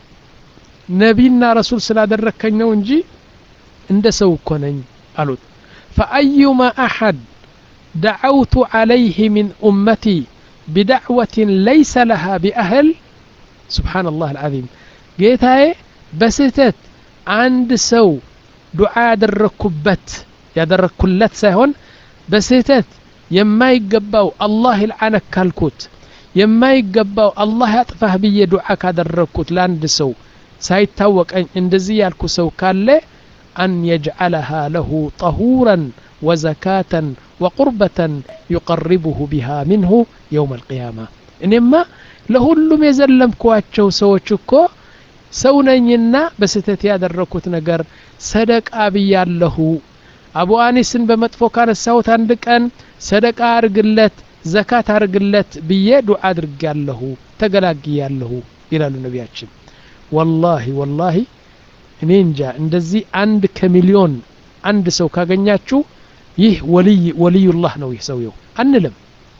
ነቢይና ረሱል ስላደረከኝ ነው እንጂ እንደ ሰው እኮ ነኝ አሉት። فأيما أحد دعوت عليه من أمتي بدعوة ليس لها بأهل سبحان الله العظيم ጌታዬ በስህተት አንድ ሰው ዱዓ ያደረኩበት ያደረኩለት ሳይሆን በስህተት የማይገባው አላህ ይልዓነክ ካልኩት የማይገባው አላህ ያጥፋህ ብዬ ዱዓ ካደረኩት ለአንድ ሰው ሳይታወቀኝ እንደዚህ ያልኩ ሰው ካለ አን يجعلها له طهورا وزكاة وقربة يقربه بها منه يوم القيامة እኔማ ለሁሉም የዘለምኳቸው ሰዎች እኮ ሰው ነኝና በስህተት ያደረኩት ነገር ሰደቃ ብያለሁ። አቡ አኒስን በመጥፎ ካነሳሁት አንድ ቀን ሰደቃ አርግለት ዘካት አርግለት ብዬ ዱዓ አድርጋለሁ ተገላግያለሁ ይላሉ ነቢያችን። ወላሂ ወላሂ እኔ እንጃ እንደዚህ አንድ ከሚሊዮን አንድ ሰው ካገኛችሁ ይህ ወልይ ወልዩላህ ነው ይህ ሰውየው አንልም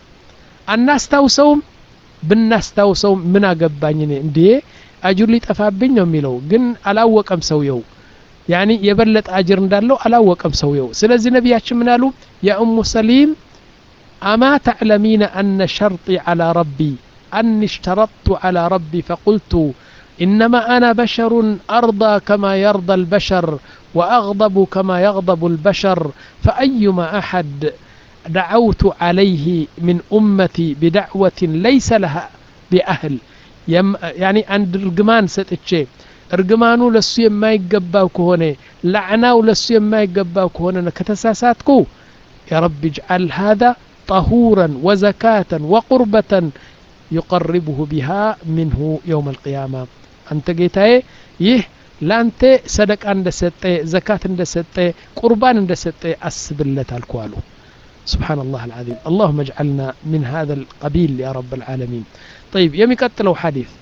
አናስታውሰውም ብናስታውሰውም ምን አገባኝ እኔ እንዴ አጅር ሊጠፋብኝ ነው የሚለው ግን አላወቀም ሰውየው ያኒ የበለጠ አጅር እንዳለው አላወቀም ሰውየው። ስለዚህ ነቢያችን ምን አሉ? ያ ኡሙ ሰሊም አማ ተዕለሚነ አነ ሸርጢ ዐላ ረቢ አኒ ሽተረጥቱ ዐላ ረቢ ፈቁልቱ ኢነማ አና በሸሩን አርዳ ከማ የርዳ አልበሸር ወአግደቡ ከማ የግደቡ አልበሸር ፈአዩማ አሐድ دعوت عليه من أمتي بدعوة ليس لها بأهل يعني عند رجمان ستتشي رجمانو لسو يما يقباو كهونه لعناو لسو يما يقباو كهونه كتساساتكو يا رب اجعل هذا طهورا وزكاة وقربة يقربه بها منه يوم القيامة أنت قيتاي يه لانت صدق عند ستة زكاة عند ستة قربان عند ستة أسبلت الكوالو سبحان الله العظيم. اللهم اجعلنا من هذا القبيل يا رب العالمين. طيب يمي قتلوا حديث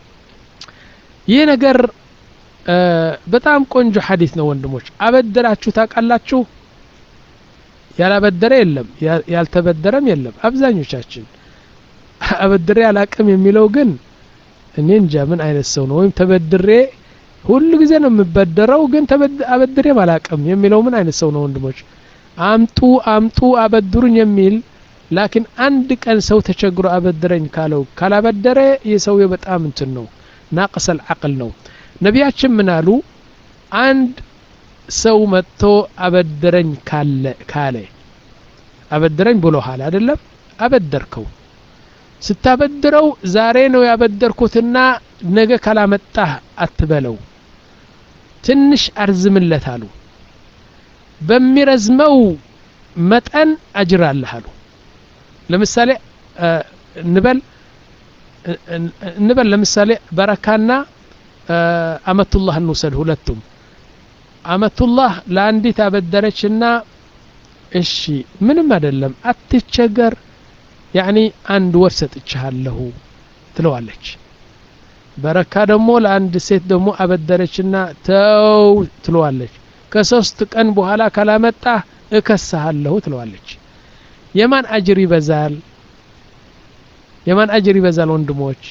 ينقر آه بتام كونجو حديثنا وندموش أبدراتشو تاقالاتشو يالا بدر يلم يالتبدرم يلم أبزانيو شاشن أبدري على كم يميلو جن نينجا من أين السون ويم تبدري ሁሉ ጊዜ ነው የምበደረው ግን አበድሬ ማላቀም የሚለው ምን አይነት ሰው ነው ወንድሞች? አምጡ አምጡ አበድሩኝ የሚል ላኪን አንድ ቀን ሰው ተቸግሮ አበድረኝ ካለው ካላበደረ የሰውየው በጣም እንትን ነው ናቅስ العقل ነው። ነቢያችን ምን አሉ? አንድ ሰው መጥቶ አበድረኝ ካለ ካለ አበድረኝ ብሎሃል አይደለም? አበደርከው ስታበድረው ዛሬ ነው ያበደርኩትና ነገ ካላመጣህ አትበለው ትንሽ አርዝምለት አሉ። በሚረዝመው መጠን አጅር አለህ አሉ። ለምሳሌ እንበል እንበል ለምሳሌ በረካና አመቱላህ እንውሰድ ሁለቱም። አመቱላህ ለአንዲት አበደረችና እሺ ምንም አይደለም አትቸገር ያኒ አንድ ወር ሰጥቻለሁ ትለዋለች። በረካ ደግሞ ለአንድ ሴት ደግሞ አበደረችና ተው ትለዋለች ከሶስት ቀን በኋላ ካላመጣ እከስሃለሁ ትለዋለች የማን አጅር ይበዛል የማን አጅር ይበዛል ወንድሞች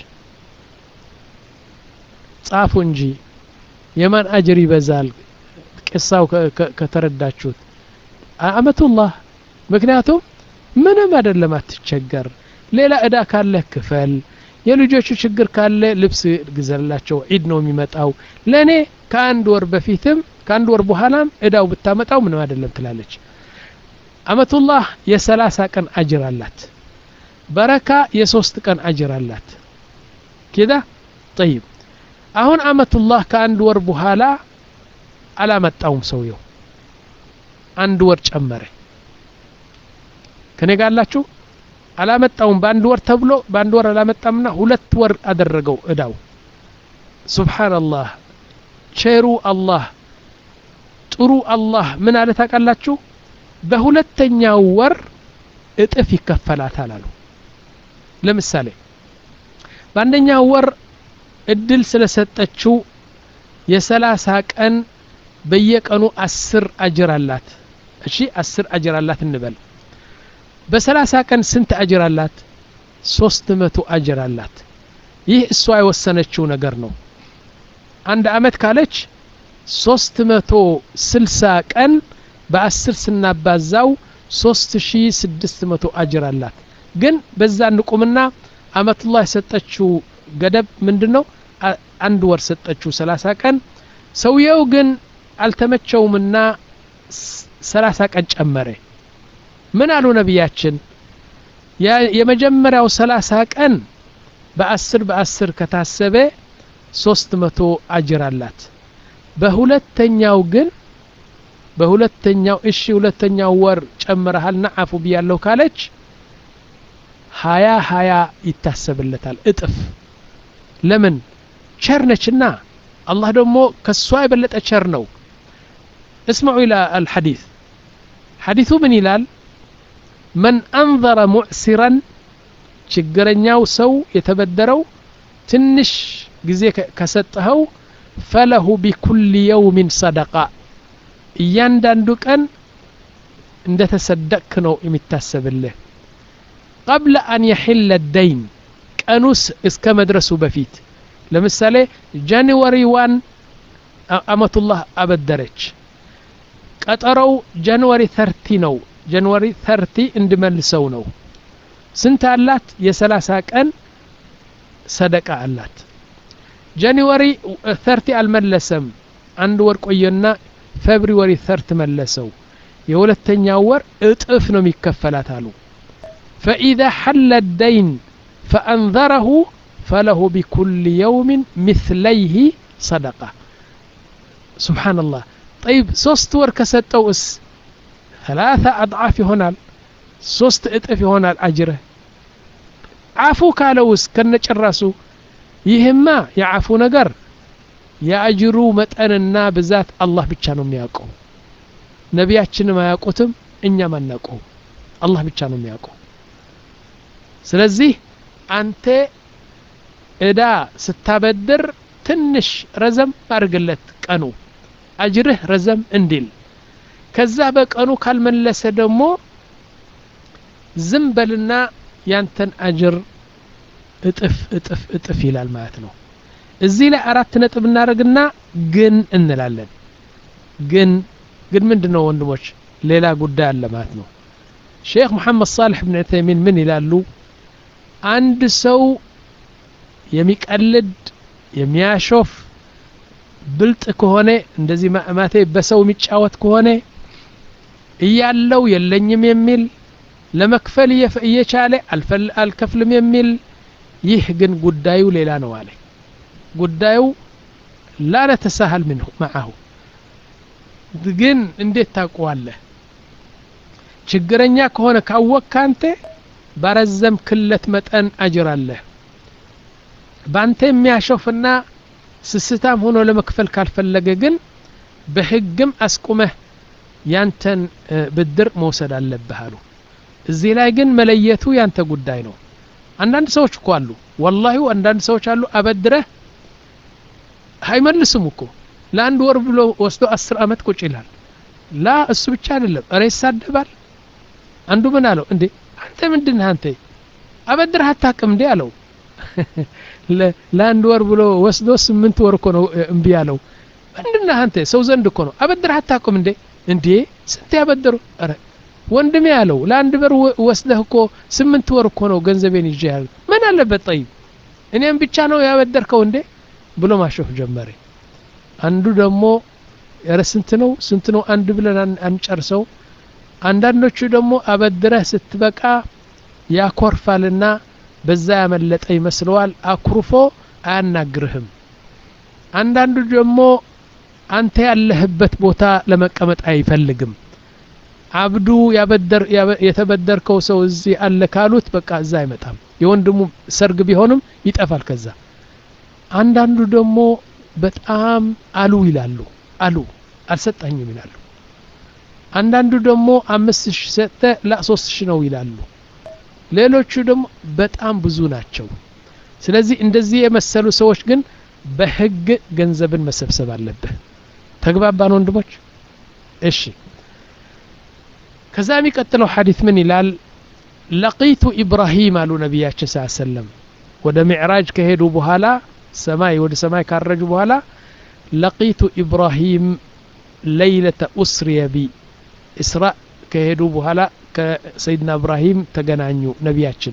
ጻፉ እንጂ የማን አጅር ይበዛል ቅሳው ከተረዳችሁት አመቱላህ ምክንያቱም ምንም አይደለም አትቸገር ሌላ እዳ ካለ ክፈል የልጆቹ ችግር ካለ ልብስ ግዘላቸው ዒድ ነው የሚመጣው ለኔ ከአንድ ወር በፊትም ከአንድ ወር በኋላም እዳው ብታመጣው ምንም አይደለም ትላለች አመቱላህ የሰላሳ ቀን አጅር አላት በረካ የሶስት ቀን አጅር አላት كده طيب አሁን አመቱላህ ከአንድ ወር በኋላ አላመጣውም ሰውየው አንድ ወር ጨመረ ከኔ ጋር አላችሁ አላመጣውም በአንድ ወር ተብሎ በአንድ ወር አላመጣምና ሁለት ወር አደረገው እዳው ሱብሃንአላህ ቸሩ አላህ ጥሩ አላህ ምን አለ ታውቃላችሁ በሁለተኛው ወር እጥፍ ይከፈላታል አሉ ለምሳሌ በአንደኛው ወር እድል ስለሰጠችው የሰላሳ ቀን በየቀኑ አስር አጅር አላት እሺ አስር አጅር አላት እንበል በሰላሳ ቀን ስንት አጅር አላት ሶስት መቶ አጅር አላት ይህ እሷ የወሰነችው ነገር ነው አንድ አመት ካለች ሶስት መቶ ስልሳ ቀን በአስር ስናባዛው ሶስት ሺህ ስድስት መቶ አጅር አላት ግን በዛ ንቁምና አመቱላህ የሰጠችው ገደብ ምንድነው አንድ ወር ሰጠችው ሰላሳ ቀን ሰውየው ግን አልተመቸውምና ሰላሳ ቀን ጨመረ ምን አሉ ነብያችን የመጀመሪያው ሰላሳ ቀን በአስር በአስር ከታሰበ ሶስት መቶ አጅር አላት በሁለተኛው ግን በሁለተኛው እሺ ሁለተኛው ወር ጨምረሃልና አፉ ቢያለው ካለች ሀያ ሀያ ይታሰብለታል እጥፍ ለምን ቸርነችና አላህ ደግሞ ከሷ የበለጠ ቸር ነው اسمعوا الى الحديث حديث من ይላል من انظر معسرا ችግረኛው ሰው የተበደረው ትንሽ ጊዜ ከሰጠው فله بكل يوم صدقه እያንዳንዱ ቀን እንደተሰደቅክ ነው የሚታሰብልህ قبل ان يحل الدين ቀኑስ እስከ መድረሱ በፊት ለምሳሌ ጃንዋሪ ዋን አመቱላህ አበደረች ቀጠረው ጃንዋሪ ሰላሳ ነው ጃንዋሪ ሰላሳ እንድመልሰው ነው ስንት አላት የሰላሳ ቀን ሰደቃ አላት ጃንዋሪ ሰላሳ አልመለሰም አንድ ወር ቆየና ፌብሩዋሪ ሰላሳ መለሰው የሁለተኛው ወር እጥፍ ነው የሚከፈላት አሉ فإذا حل الدين فأنظره فله بكل يوم مثليه صدقة سبحان الله طيب ሶስት ወር ከሰጠውስ ثلاثة أضعاف ይሆናል ሶስት እጥፍ ይሆናል አጅረ አፉ ካለውስ ከነጨራሱ ይህማ ያአፉ ነገር የአጅሩ መጠንና ብዛት አላህ ብቻ ነው የሚያውቀው ነቢያችንም አያውቁትም እኛም አናውቀው አላህ ብቻ ነው የሚያውቀው ስለዚህ አንተ እዳ ስታበድር ትንሽ ረዘም አድርግለት ቀኑ አጅርህ ረዘም እንዲል ከዛ በቀኑ ካልመለሰ ደግሞ ዝም በልና ያንተን አጅር እጥፍ እጥፍ እጥፍ ይላል ማለት ነው እዚህ ላይ አራት ነጥብ እናደርግና ግን እንላለን ግን ግን ምንድነው ወንድሞች ሌላ ጉዳይ አለ ማለት ነው ሼክ መሐመድ ሷሊህ ኢብኑ ዑሰይሚን ምን ይላሉ አንድ ሰው የሚቀልድ የሚያሾፍ ብልጥ ከሆነ እንደዚህ ማማቴ በሰው የሚጫወት ከሆነ እያለው የለኝም የሚል ለመክፈል እየቻለ አልከፍልም የሚል ይህ ግን ጉዳዩ ሌላ ነው አለ ጉዳዩ لا نتساهل منه معه ግን እንዴት ታውቀዋለህ ችግረኛ ከሆነ ካወቅክ አንተ ባረዘም ክለት መጠን አጅር አለ ባንተ የሚያሾፍና ስስታም ሆኖ ለመክፈል ካልፈለገ ግን በህግም አስቁመህ ያንተን ብድር መውሰድ አለብህ አሉ እዚህ ላይ ግን መለየቱ ያንተ ጉዳይ ነው አንዳንድ ሰዎች እኮ አሉ والله አንዳንድ ሰዎች አሉ አበድረህ አይመልስም እኮ ለአንድ ወር ብሎ ወስዶ አስር አመት ቁጭ ይላል ላ እሱ ብቻ አይደለም ኧረ ይሳደባል አንዱ ምን አለው እንዴ አንተ ምንድነህ አንተ አበድረህ አታውቅም እንዴ አለው ለአንድ ወር ብሎ ወስዶ ስምንት ወር እኮ ነው እምቢ ያለው ምንድነህ አንተ ሰው ዘንድ እኮ ነው አበድረህ አታውቅም እንዴ እንዴ ስንት ያበደሩ ኧረ ወንድሜ ያለው ለአንድ ብር ወስደህ እኮ ስምንት ወር እኮ ነው ገንዘቤን ይዤ ያለው ምን አለበት طيب እኔም ብቻ ነው ያበደርከው እንዴ ብሎ ማሾፍ ጀመረ አንዱ ደግሞ ኧረ ስንት ነው ስንት ነው አንድ ብለን አንጨርሰው አንዳንዶቹ ደግሞ አበድረህ ስትበቃ ያኮርፋልና በዛ ያመለጠ ይመስለዋል አኩርፎ አያናግርህም አንዳንዱ ደግሞ አንተ ያለህበት ቦታ ለመቀመጥ አይፈልግም አብዱ ያበደር የተበደርከው ሰው እዚህ አለ ካሉት በቃ እዛ አይመጣም የወንድሙ ሰርግ ቢሆንም ይጠፋል ከዛ አንዳንዱ ደግሞ በጣም አሉ ይላሉ አሉ አልሰጣኝም ይላሉ አንዳንዱ ደግሞ አምስት ሺህ ሰጠ ላ ሶስት ሺህ ነው ይላሉ ሌሎቹ ደግሞ በጣም ብዙ ናቸው ስለዚህ እንደዚህ የመሰሉ ሰዎች ግን በህግ ገንዘብን መሰብሰብ አለበት ተግባባን ወንድሞች እሺ ከዛ የሚቀጥለው ሐዲስ ምን ይላል ለቂቱ ኢብራሂም አሉ ነብያችን ሰለላሁ ዐለይሂ ወሰለም ወደ ሚዕራጅ ከሄዱ በኋላ ሰማይ ወደ ሰማይ ካረጁ በኋላ ለቂቱ ኢብራሂም ለይለተ ኡስሪየ ቢ እስራእ ከሄዱ በኋላ ከሰይድና ኢብራሂም ተገናኙ ነብያችን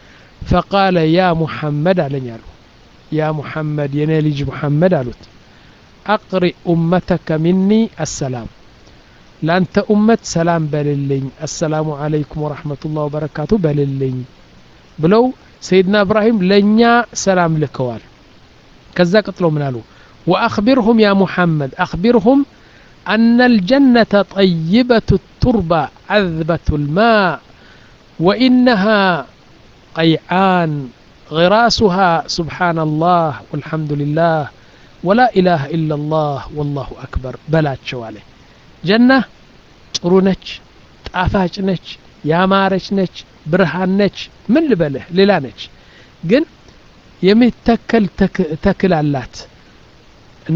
فقال يا محمد علنيالو يا محمد يا ليج محمد አሉት أقرئ أمتك مني السلام لأنت أمة سلام بللين السلام عليكم ورحمة الله وبركاته بللين بلو سيدنا إبراهيم لنيا سلام لكوال كذا قتلوا منالو وأخبرهم يا محمد أخبرهم أن الجنة طيبة التربة عذبة الماء وإنها قيعان غراسها سبحان الله والحمد لله ولا إله إلا الله والله أكبر بلات شوالي جنة ጥሩነች ጣፋጭ ነች ያማረች ነች ብርሃን ነች ምን ልበልህ ሌላ ነች ግን የሚተከል ተክል አላት እና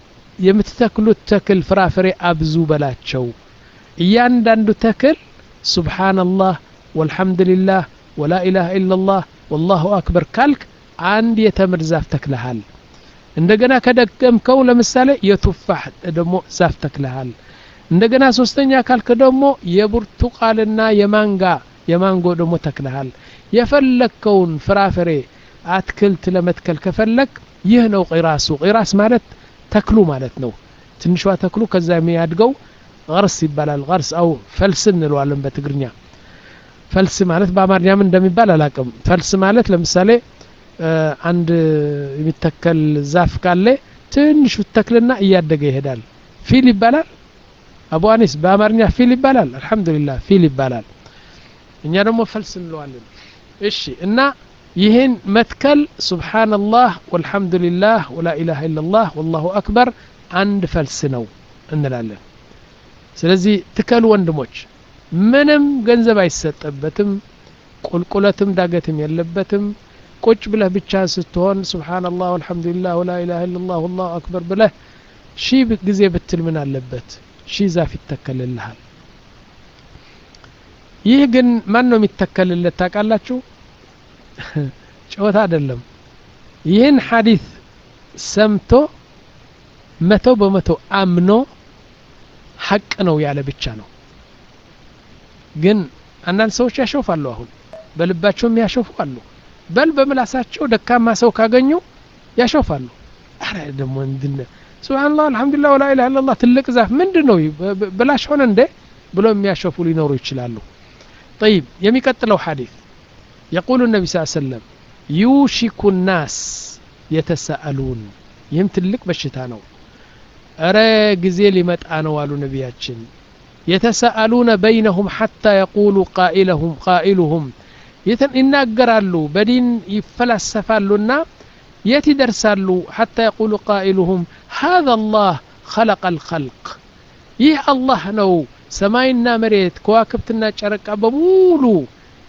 የምትተክሉት ተክል ፍራፍሬ አብዙ በላቸው እያንዳንዱ ተክል ሱብሃንአላህ ወልሐምዱሊላህ ወላ ኢላሃ ኢላላህ ወላሁ አክበር ካልክ አንድ የተምር ዛፍ ተክለሃል እንደገና ከደገምከው ለምሳሌ የቱፋህ ደግሞ ዛፍ ተክለሃል እንደገና ሶስተኛ ካልክ ደግሞ የብርቱቃልና የማንጋ የማንጎ ደግሞ ተክለሃል የፈለከውን ፍራፍሬ አትክልት ለመትከል ከፈለክ ይህ ነው ቂራሱ ቂራስ ማለት ተክሉ ማለት ነው ትንሿ ተክሉ ከዛ የሚያድገው غرس ይባላል غرس አው ፈልስ እንለዋለን በትግርኛ ፈልስ ማለት በአማርኛም እንደሚባል አላቀም ፈልስ ማለት ለምሳሌ አንድ የሚተከል ዛፍ ካለ ትንሽ ተክልና እያደገ ይሄዳል ፊል ይባላል አቡ አኒስ በአማርኛ ፊል ይባላል አልহামዱሊላህ ፊል ይባላል እኛ ደግሞ ፈልስ እንለዋለን እሺ እና ይሄን መትከል ሱብሃንአላህ ወልሐምዱሊላህ ወላ ኢላሃ ኢላላህ ወላሁ አክበር አንድ ፈልስ ነው እንላለን ስለዚህ ትከሉ ወንድሞች ምንም ገንዘብ አይሰጠበትም ቁልቁለትም ዳገትም የለበትም ቁጭ ብለህ ብቻ ስትሆን ሱብሃንአላህ ወልሐምዱሊላህ ወላ ኢላሃ ኢላላህ ወላሁ አክበር ብለህ ሺ ጊዜ ብትል ምን አለበት ሺ ዛፍ ይተከልልሃል ይህ ግን ማን ነው የሚተከልለት ታውቃላችሁ ጨዋታ አይደለም ይህን ሐዲስ ሰምቶ መቶ በመቶ አምኖ ሐቅ ነው ያለ ብቻ ነው ግን አንዳንድ ሰዎች ያሾፋሉ አሁን በልባቸውም ያሾፋሉ በል በመላሳቸው ደካማ ሰው ካገኙ ያሾፋሉ አረ ደሞ እንድነ ሱብሃንአላህ አልহামዱሊላህ ወላ ኢላሃ ኢላላህ ትልቅ ዛፍ ምንድነው በላሽ ሆነ እንደ ብሎ የሚያሾፉ ሊኖሩ ይችላሉ طيب የሚቀጥለው ሐዲስ يقول النبي صلى الله عليه وسلم يوشك الناس يتساءلون ይህም ትልቅ በሽታ ነው አረ ጊዜ ሊመጣ ነው አሉ ነብያችን يتساءلون بينهم حتى يقول قائلهم قائلهم يتناገራሉ በዲን ይፈላሰፋሉና የት ይደርሳሉ حتى يقول قائلهم هذا الله خلق الخلق ይህ አላህ ነው ሰማይና መሬት ከዋክብትና ጨረቃ በሙሉ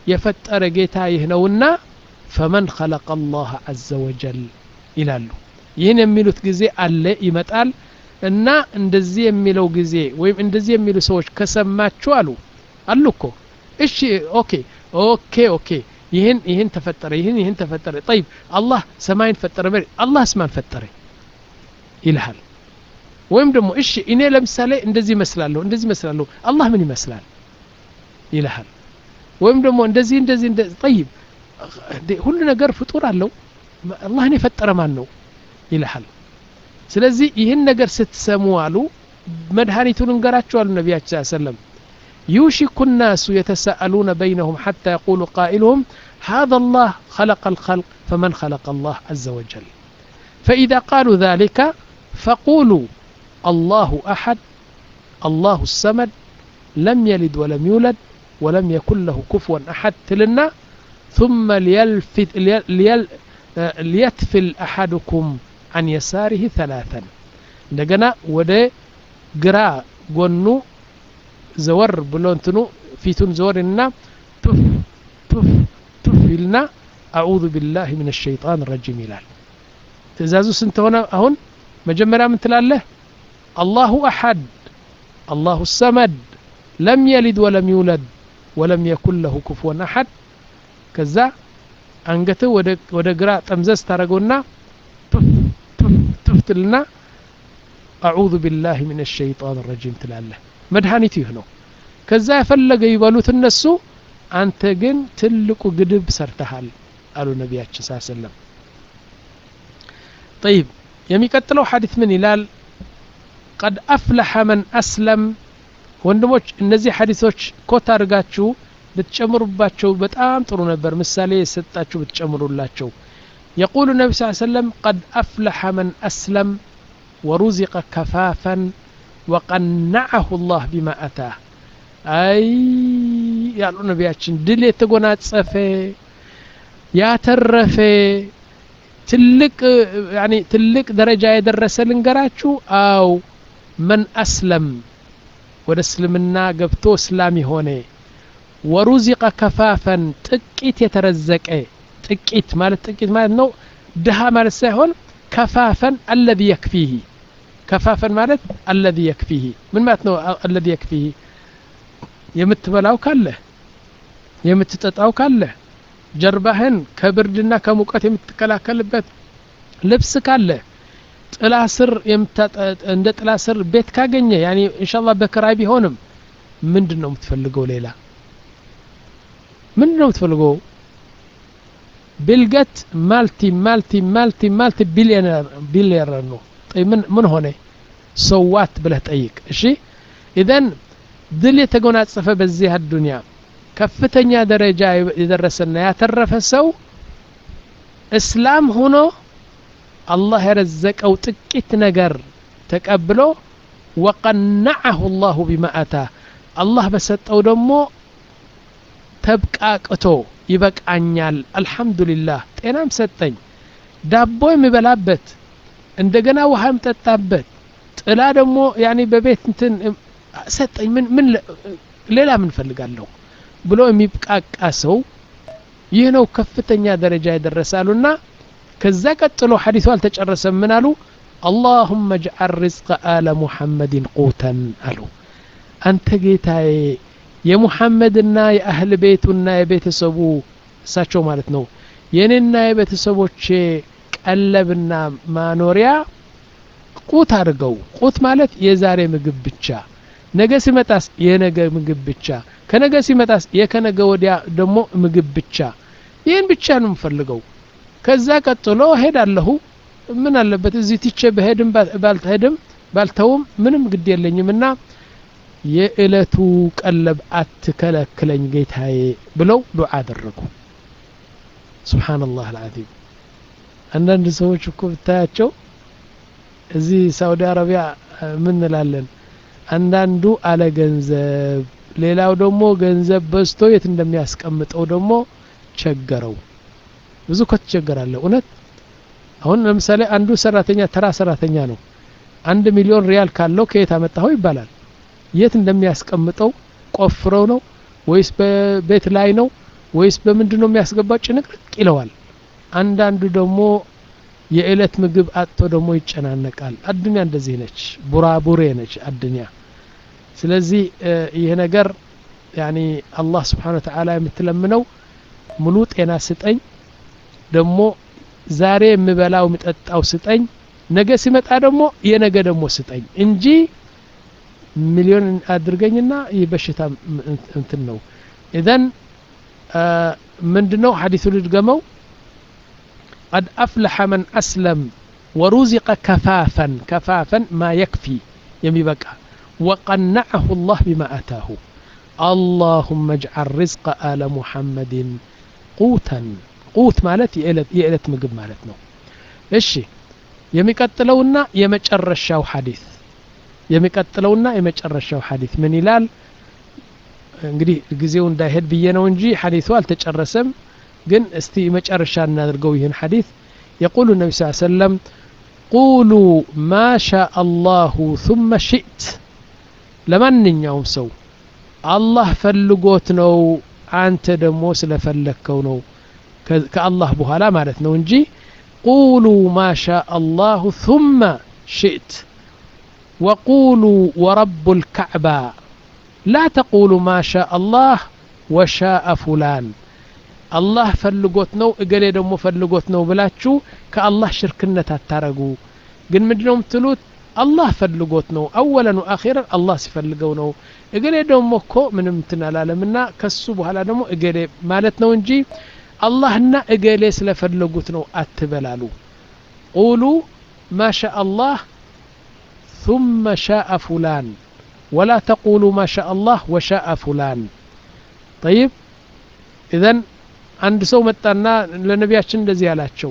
የፈጠረ ጌታ ይህ ነውና فمن خلق الله عز وجل ይላሉ ይህን የሚሉት ጊዜ አለ ይመጣል እና እንደዚህ የሚለው ጊዜ ወይም እንደዚህ የሚሉ ሰዎች ከሰማችሁ አሉ አሉ እኮ እሺ ኦኬ ኦኬ ኦኬ ይህን ይህን ተፈጠረ ይህን ይህን ተፈጠረ طيب አላህ ሰማይን ፈጠረ ማለት አላህስ ማን ፈጠረ ይልሃል ወይም ደግሞ እሺ እኔ ለምሳሌ እንደዚህ መስላለሁ እንደዚህ መስላለሁ አላህ ምን ይመስላል ይልሃል ወይም ደግሞ እንደዚህ እንደዚህ طيب ሁሉ ነገር ፍጡር አለው አላህን የፈጠረ ማን ነው ይልሃል ስለዚህ ይህን ነገር ስትሰሙ አሉ መድኃኒቱን እንገራቸው አሉ ነቢያችን ሰለላሁ ዐለይሂ ወሰለም يوشك الناس يتساءلون بينهم حتى يقول قائلهم هذا الله خلق الخلق فمن خلق الله عز وجل فإذا قالوا ذلك فقولوا الله أحد الله الصمد لم يلد ولم يولد ولم يكن له كفوا أحد تلنا ثم ليلفت ليل ليتفل أحدكم عن يساره ثلاثا እንደገና ወደ ግራ ጎኑ ዘወር ብሎ እንትኑ ፊቱን ዘወርና ቱፍ ቱፍ ቱፍ ይልና አዑዙ ቢላሂ ሚነ ሸይጣን ረጂም ይላል ትእዛዙ ስንት ሆነ አሁን መጀመሪያ ምን ትላለህ አላሁ አሐድ አላሁ ሰመድ ለም የሊድ ወለም ይውለድ ወለም የኩን ለሁ ኩፉወን አሐድ ከዛ አንገትህ ወደ ወደ ግራ ጠምዘዝ ታረገውና ቱፍ ቱፍ ቱፍ ትልና አዑዙ ቢላሂ ሚነ ሸይጣን ረጂም ትላለህ መድኃኒቱ ይህ ነው ከዛ የፈለገ ይበሉት እነሱ አንተ ግን ትልቁ ግድብ ሰርተሃል አሉ ነቢያችን ሰለላሁ ዐለይሂ ወሰለም طيب የሚቀጥለው ሐዲስ ምን ይላል قد أفلح من أسلم ወንድሞች እነዚህ ሐዲሶች ኮት አድርጋችሁ ብትጨምሩባቸው በጣም ጥሩ ነበር ምሳሌ የሰጣችሁ ብትጨምሩላቸው يقول النبي صلى الله عليه وسلم قد أفلح من أسلم ورزق كفافا وقنعه الله بما أتاه أي يالو نبياتشن دل يتغناصف ياترف تلك يعني تلك درجة يدرس لنقراتشو أو من أسلم ወደ እስልምና ገብቶ እስላሚ ሆነ ወሩዚቀ ከፋፈን ጥቂት የተረዘቀ ጥቂት ማለት ጥቂት ማለት ነው ድሃ ማለት ሳይሆን ከፋፈን الذي يكفيه ከፋፈን ማለት الذي يكفيه ምን ማለት ነው الذي يكفيه የምትበላው ካለ የምትጠጣው ካለ ጀርባህን ከብርድና ከሙቀት የምትከላከልበት ልብስ ካለ ጥላ ስር እንደ ጥላ ስር ቤት ካገኘ ያኒ ኢንሻአላህ በክራይ ቢሆንም ምንድነው የምትፈልገው ሌላ ምንድነው የምትፈልገው ቢልጌት ማልቲ ማልቲ ማልቲ ማልቲ ቢሊየነር ቢሊየነር ነው طيب ምን ምን ሆነ ሰዋት ብለህ ጠይቅ እሺ ኢዘን ድል የተጎናጸፈ በዚህ አዱንያ ከፍተኛ ደረጃ የደረሰና ያተረፈ ሰው እስላም ሆኖ الله يرزقه ጥቂት ነገር ተቀብሎ وقنعه الله بما اتاه الله በሰጠው ደግሞ ተብቃቅቶ ይበቃኛል አልহামዱሊላህ ጤናም ሰጠኝ ዳቦ የሚበላበት እንደገና ውሃም ጠጣበት ጥላ ደግሞ ያኒ በቤት እንትን ሰጠኝ ምን ምን ሌላ ምን ፈልጋለሁ ብሎ የሚብቃቃ ሰው ይህ ነው ከፍተኛ ደረጃ ይደርሳሉና ከዛ ቀጥሎ ሐዲሱ አልተጨረሰም ምን አሉ اللهم اجعل رزق آل محمد قوتا አሉ አንተ ጌታዬ የሙሐመድና የአህል ቤቱና የቤተሰቡ እሳቸው ማለት ነው የኔና የቤተሰቦቼ ቀለብና ማኖሪያ ቁት አድርገው ቁት ማለት የዛሬ ምግብ ብቻ ነገ ሲመጣስ የነገ ምግብ ብቻ ከነገ ሲመጣስ የከነገ ወዲያ ደግሞ ምግብ ብቻ ይሄን ብቻ ነው የምፈልገው ከዛ ቀጥሎ ሄዳለሁ ምን አለበት እዚህ ትቼ በሄድም ባልተሄድም ባልተውም ምንም ግድ የለኝምና የእለቱ ቀለብ አትከለክለኝ ጌታዬ ብለው ዱዓ አደረጉ ሱብሃንአላህ አልዓዚም አንዳንድ ሰዎች እኮ ብታያቸው እዚህ ሳውዲ አረቢያ ምን እንላለን አንዳንዱ አለ ገንዘብ ሌላው ደግሞ ገንዘብ በዝቶ የት እንደሚያስቀምጠው ደግሞ ቸገረው ብዙ ከተቸገራለ እውነት አሁን ለምሳሌ አንዱ ሰራተኛ ተራ ሰራተኛ ነው አንድ ሚሊዮን ሪያል ካለው ከየት አመጣው ይባላል የት እንደሚያስቀምጠው ቆፍረው ነው ወይስ በቤት ላይ ነው ወይስ በምንድነው የሚያስገባው ጭንቅልቅ ይለዋል አንዳንዱ ደግሞ የእለት ምግብ አጥቶ ደግሞ ይጨናነቃል። አዱንያ እንደዚህ ነች፣ ቡራቡሬ ነች አዱንያ። ስለዚህ ይሄ ነገር ያኒ አላህ Subhanahu Wa Ta'ala የምትለምነው ሙሉ ጤና ስጠኝ፣ ደግሞ ዛሬ የምበላው ምጠጣው ስጠኝ፣ ነገ ሲመጣ ደግሞ የነገ ደግሞ ስጠኝ እንጂ ሚሊዮን አድርገኝና ይበሽታ እንትን ነው። اذا ምንድነው ሐዲሱ ልድገመው قد أفلح من أسلم ورزق كفافا كفافا ما يكفي يميبقى وقنعه الله بما أتاه اللهم اجعل رزق آل محمد قوتا قوت مالت يألت يألت مقب مالتنا إيشي يميقتلونا يمجرشاو حديث يميقتلونا يمجرشاو حديث من ይላል እንግዲህ ጊዜው እንዳይሄድ ብዬ ነው እንጂ ሐዲሱ አልተጨረሰም ግን እስቲ መጨረሻ እናድርገው ይሄን ሐዲስ يقول النبي صلى الله عليه وسلم قولوا ما شاء الله ثم شئت ለማንኛውም ሰው አላህ ፈልጎት ነው አንተ ደግሞ ስለፈለከው ነው ከአላህ በኋላ ማለት ነው እንጂ قولوا ما شاء الله ثم شئت وقولوا ورب الكعبة لا تقولوا ما شاء الله وشاء فلان الله ፈልጎት ነው እገሌ ደግሞ ፈልጎት ነው ብላችሁ ከአላህ ሽርክነት አታረጉ ግን ምንድነው የምትሉት አላህ ፈልጎት ነው አወለን ወአኺረን አላህ ሲፈልገው ነው እገሌ ደግሞ እኮ ምንም ትናላለምና ከሱ በኋላ ደግሞ እገሌ ማለት ነው እንጂ አላህና እገሌ ስለፈለጉት ነው አትበላሉ قولوا ما شاء الله ثم شاء فلان ولا تقولوا ما شاء الله وشاء فلان طيب اذن عند سو መጣና ለነቢያችን እንደዚህ ያላቸው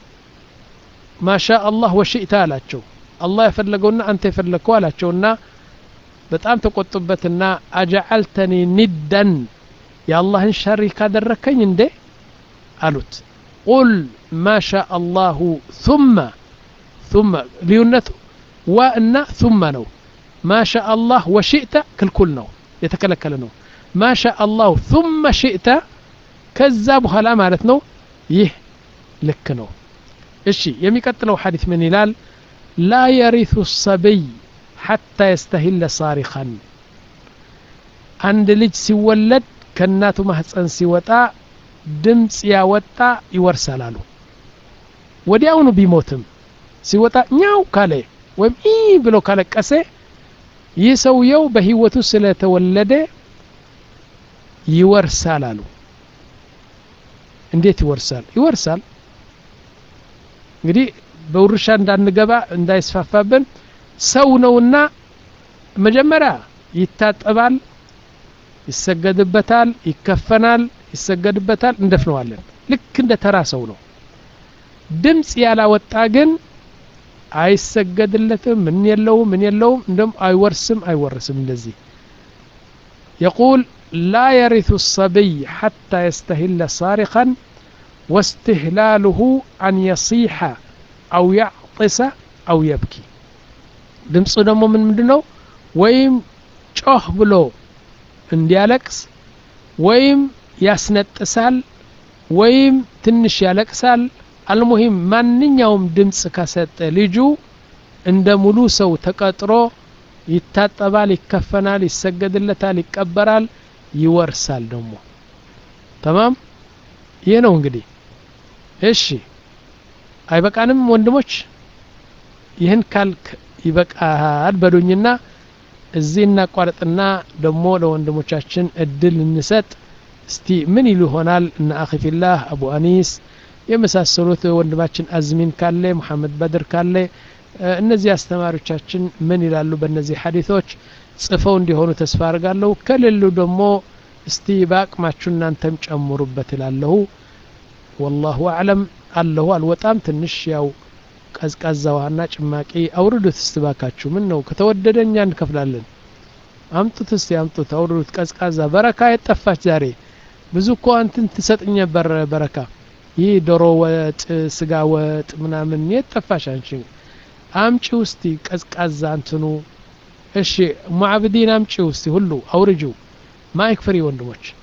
ما شاء الله وشئت አላቸው አላህ የፈለገውና አንተ የፈለከው አላቸውና በጣም ተቆጥበትና አجعلتني ندا የአላህን ሸሪክ አደረከኝ እንዴ አሉት قل ما شاء الله ثم ثم ልዩነቱ وان ثم ነው ما شاء الله وشئت كل كل ነው የተከለከለ ነው ما شاء الله ثم شئت ከዛ በኋላ ማለት ነው ይህ ልክ ነው እሺ የሚቀጥለው ሐዲስ ምን ይላል لا يرث الصبي حتى يستهل صارخا አንድ ልጅ ሲወለድ ከናቱ ማህፀን ሲወጣ ድምጽ ያወጣ ይወርሳል አሉ ወዲያውኑ ቢሞትም ሲወጣ ኛው ካለ ወይም ኢ ብሎ ካለቀሰ ይህ ሰውየው በህይወቱ ስለተወለደ ይወርሳል አሉ እንዴት ይወርሳል ይወርሳል እንግዲህ በውርሻ እንዳንገባ እንዳይስፋፋብን ሰው ነውና መጀመሪያ ይታጠባል ይሰገድበታል ይከፈናል ይሰገድበታል እንደፍነዋለን ልክ እንደ ተራ ሰው ነው ድምጽ ያላወጣ ግን አይሰገድለትም ምን የለው ምን የለው እንደም አይወርስም አይወርስም እንደዚህ يقول لا يرث الصبي حتى يستهل صارخا واستهلاله أن يصيح أو يعطس أو يبكي ድምጽ ደግሞ ምን ምንድነው ወይም ጮህ ብሎ እንዲያለቅስ ወይም ያስነጥሳል ወይም ትንሽ ያለቅሳል አልሙሂም ማንኛውም ድምጽ ከሰጠ ልጁ እንደ ሙሉ ሰው ተቀጥሮ ይታጠባል ይከፈናል ይሰገድለታል ይቀበራል ይወርሳል ደግሞ تمام ይሄ ነው እንግዲህ እሺ አይበቃንም ወንድሞች ይህን ካልክ ይበቃል በሉኝና እዚህ እናቋርጥና ደግሞ ለወንድሞቻችን እድል እንሰጥ እስቲ ምን ይሉ ይሆናል እና አኺ ፊላህ አቡ አኒስ የመሳሰሉት ወንድማችን አዝሚን ካለ መሐመድ በድር ካለ እነዚህ አስተማሪዎቻችን ምን ይላሉ በእነዚህ ሐዲሶች ጽፈው እንዲሆኑ ተስፋ አርጋለሁ ከሌሉ ደግሞ እስቲ ባቅማችሁ እናንተም ጨምሩበት ይላልሁ والله اعلم አለሁ አልወጣም ትንሽ ያው ቀዝቃዛውና ጭማቂ አውርዱት እስባካችሁ ምን ነው ከተወደደኛ እንከፍላለን አምጡት እስቲ አምጡት አውርዱት ቀዝቃዛ በረካ የጠፋች ዛሬ ብዙ እኮ አንተን ትሰጥኝ ነበር በረካ ይህ ዶሮ ወጥ ስጋ ወጥ ምናምን የጠፋሽ አንቺ አምጪ ውስቲ ቀዝቃዛ እንትኑ እሺ ሙዓብዲን አምጪ ውስቲ ሁሉ አውርጁ ማይክ ፍሪ ወንድሞች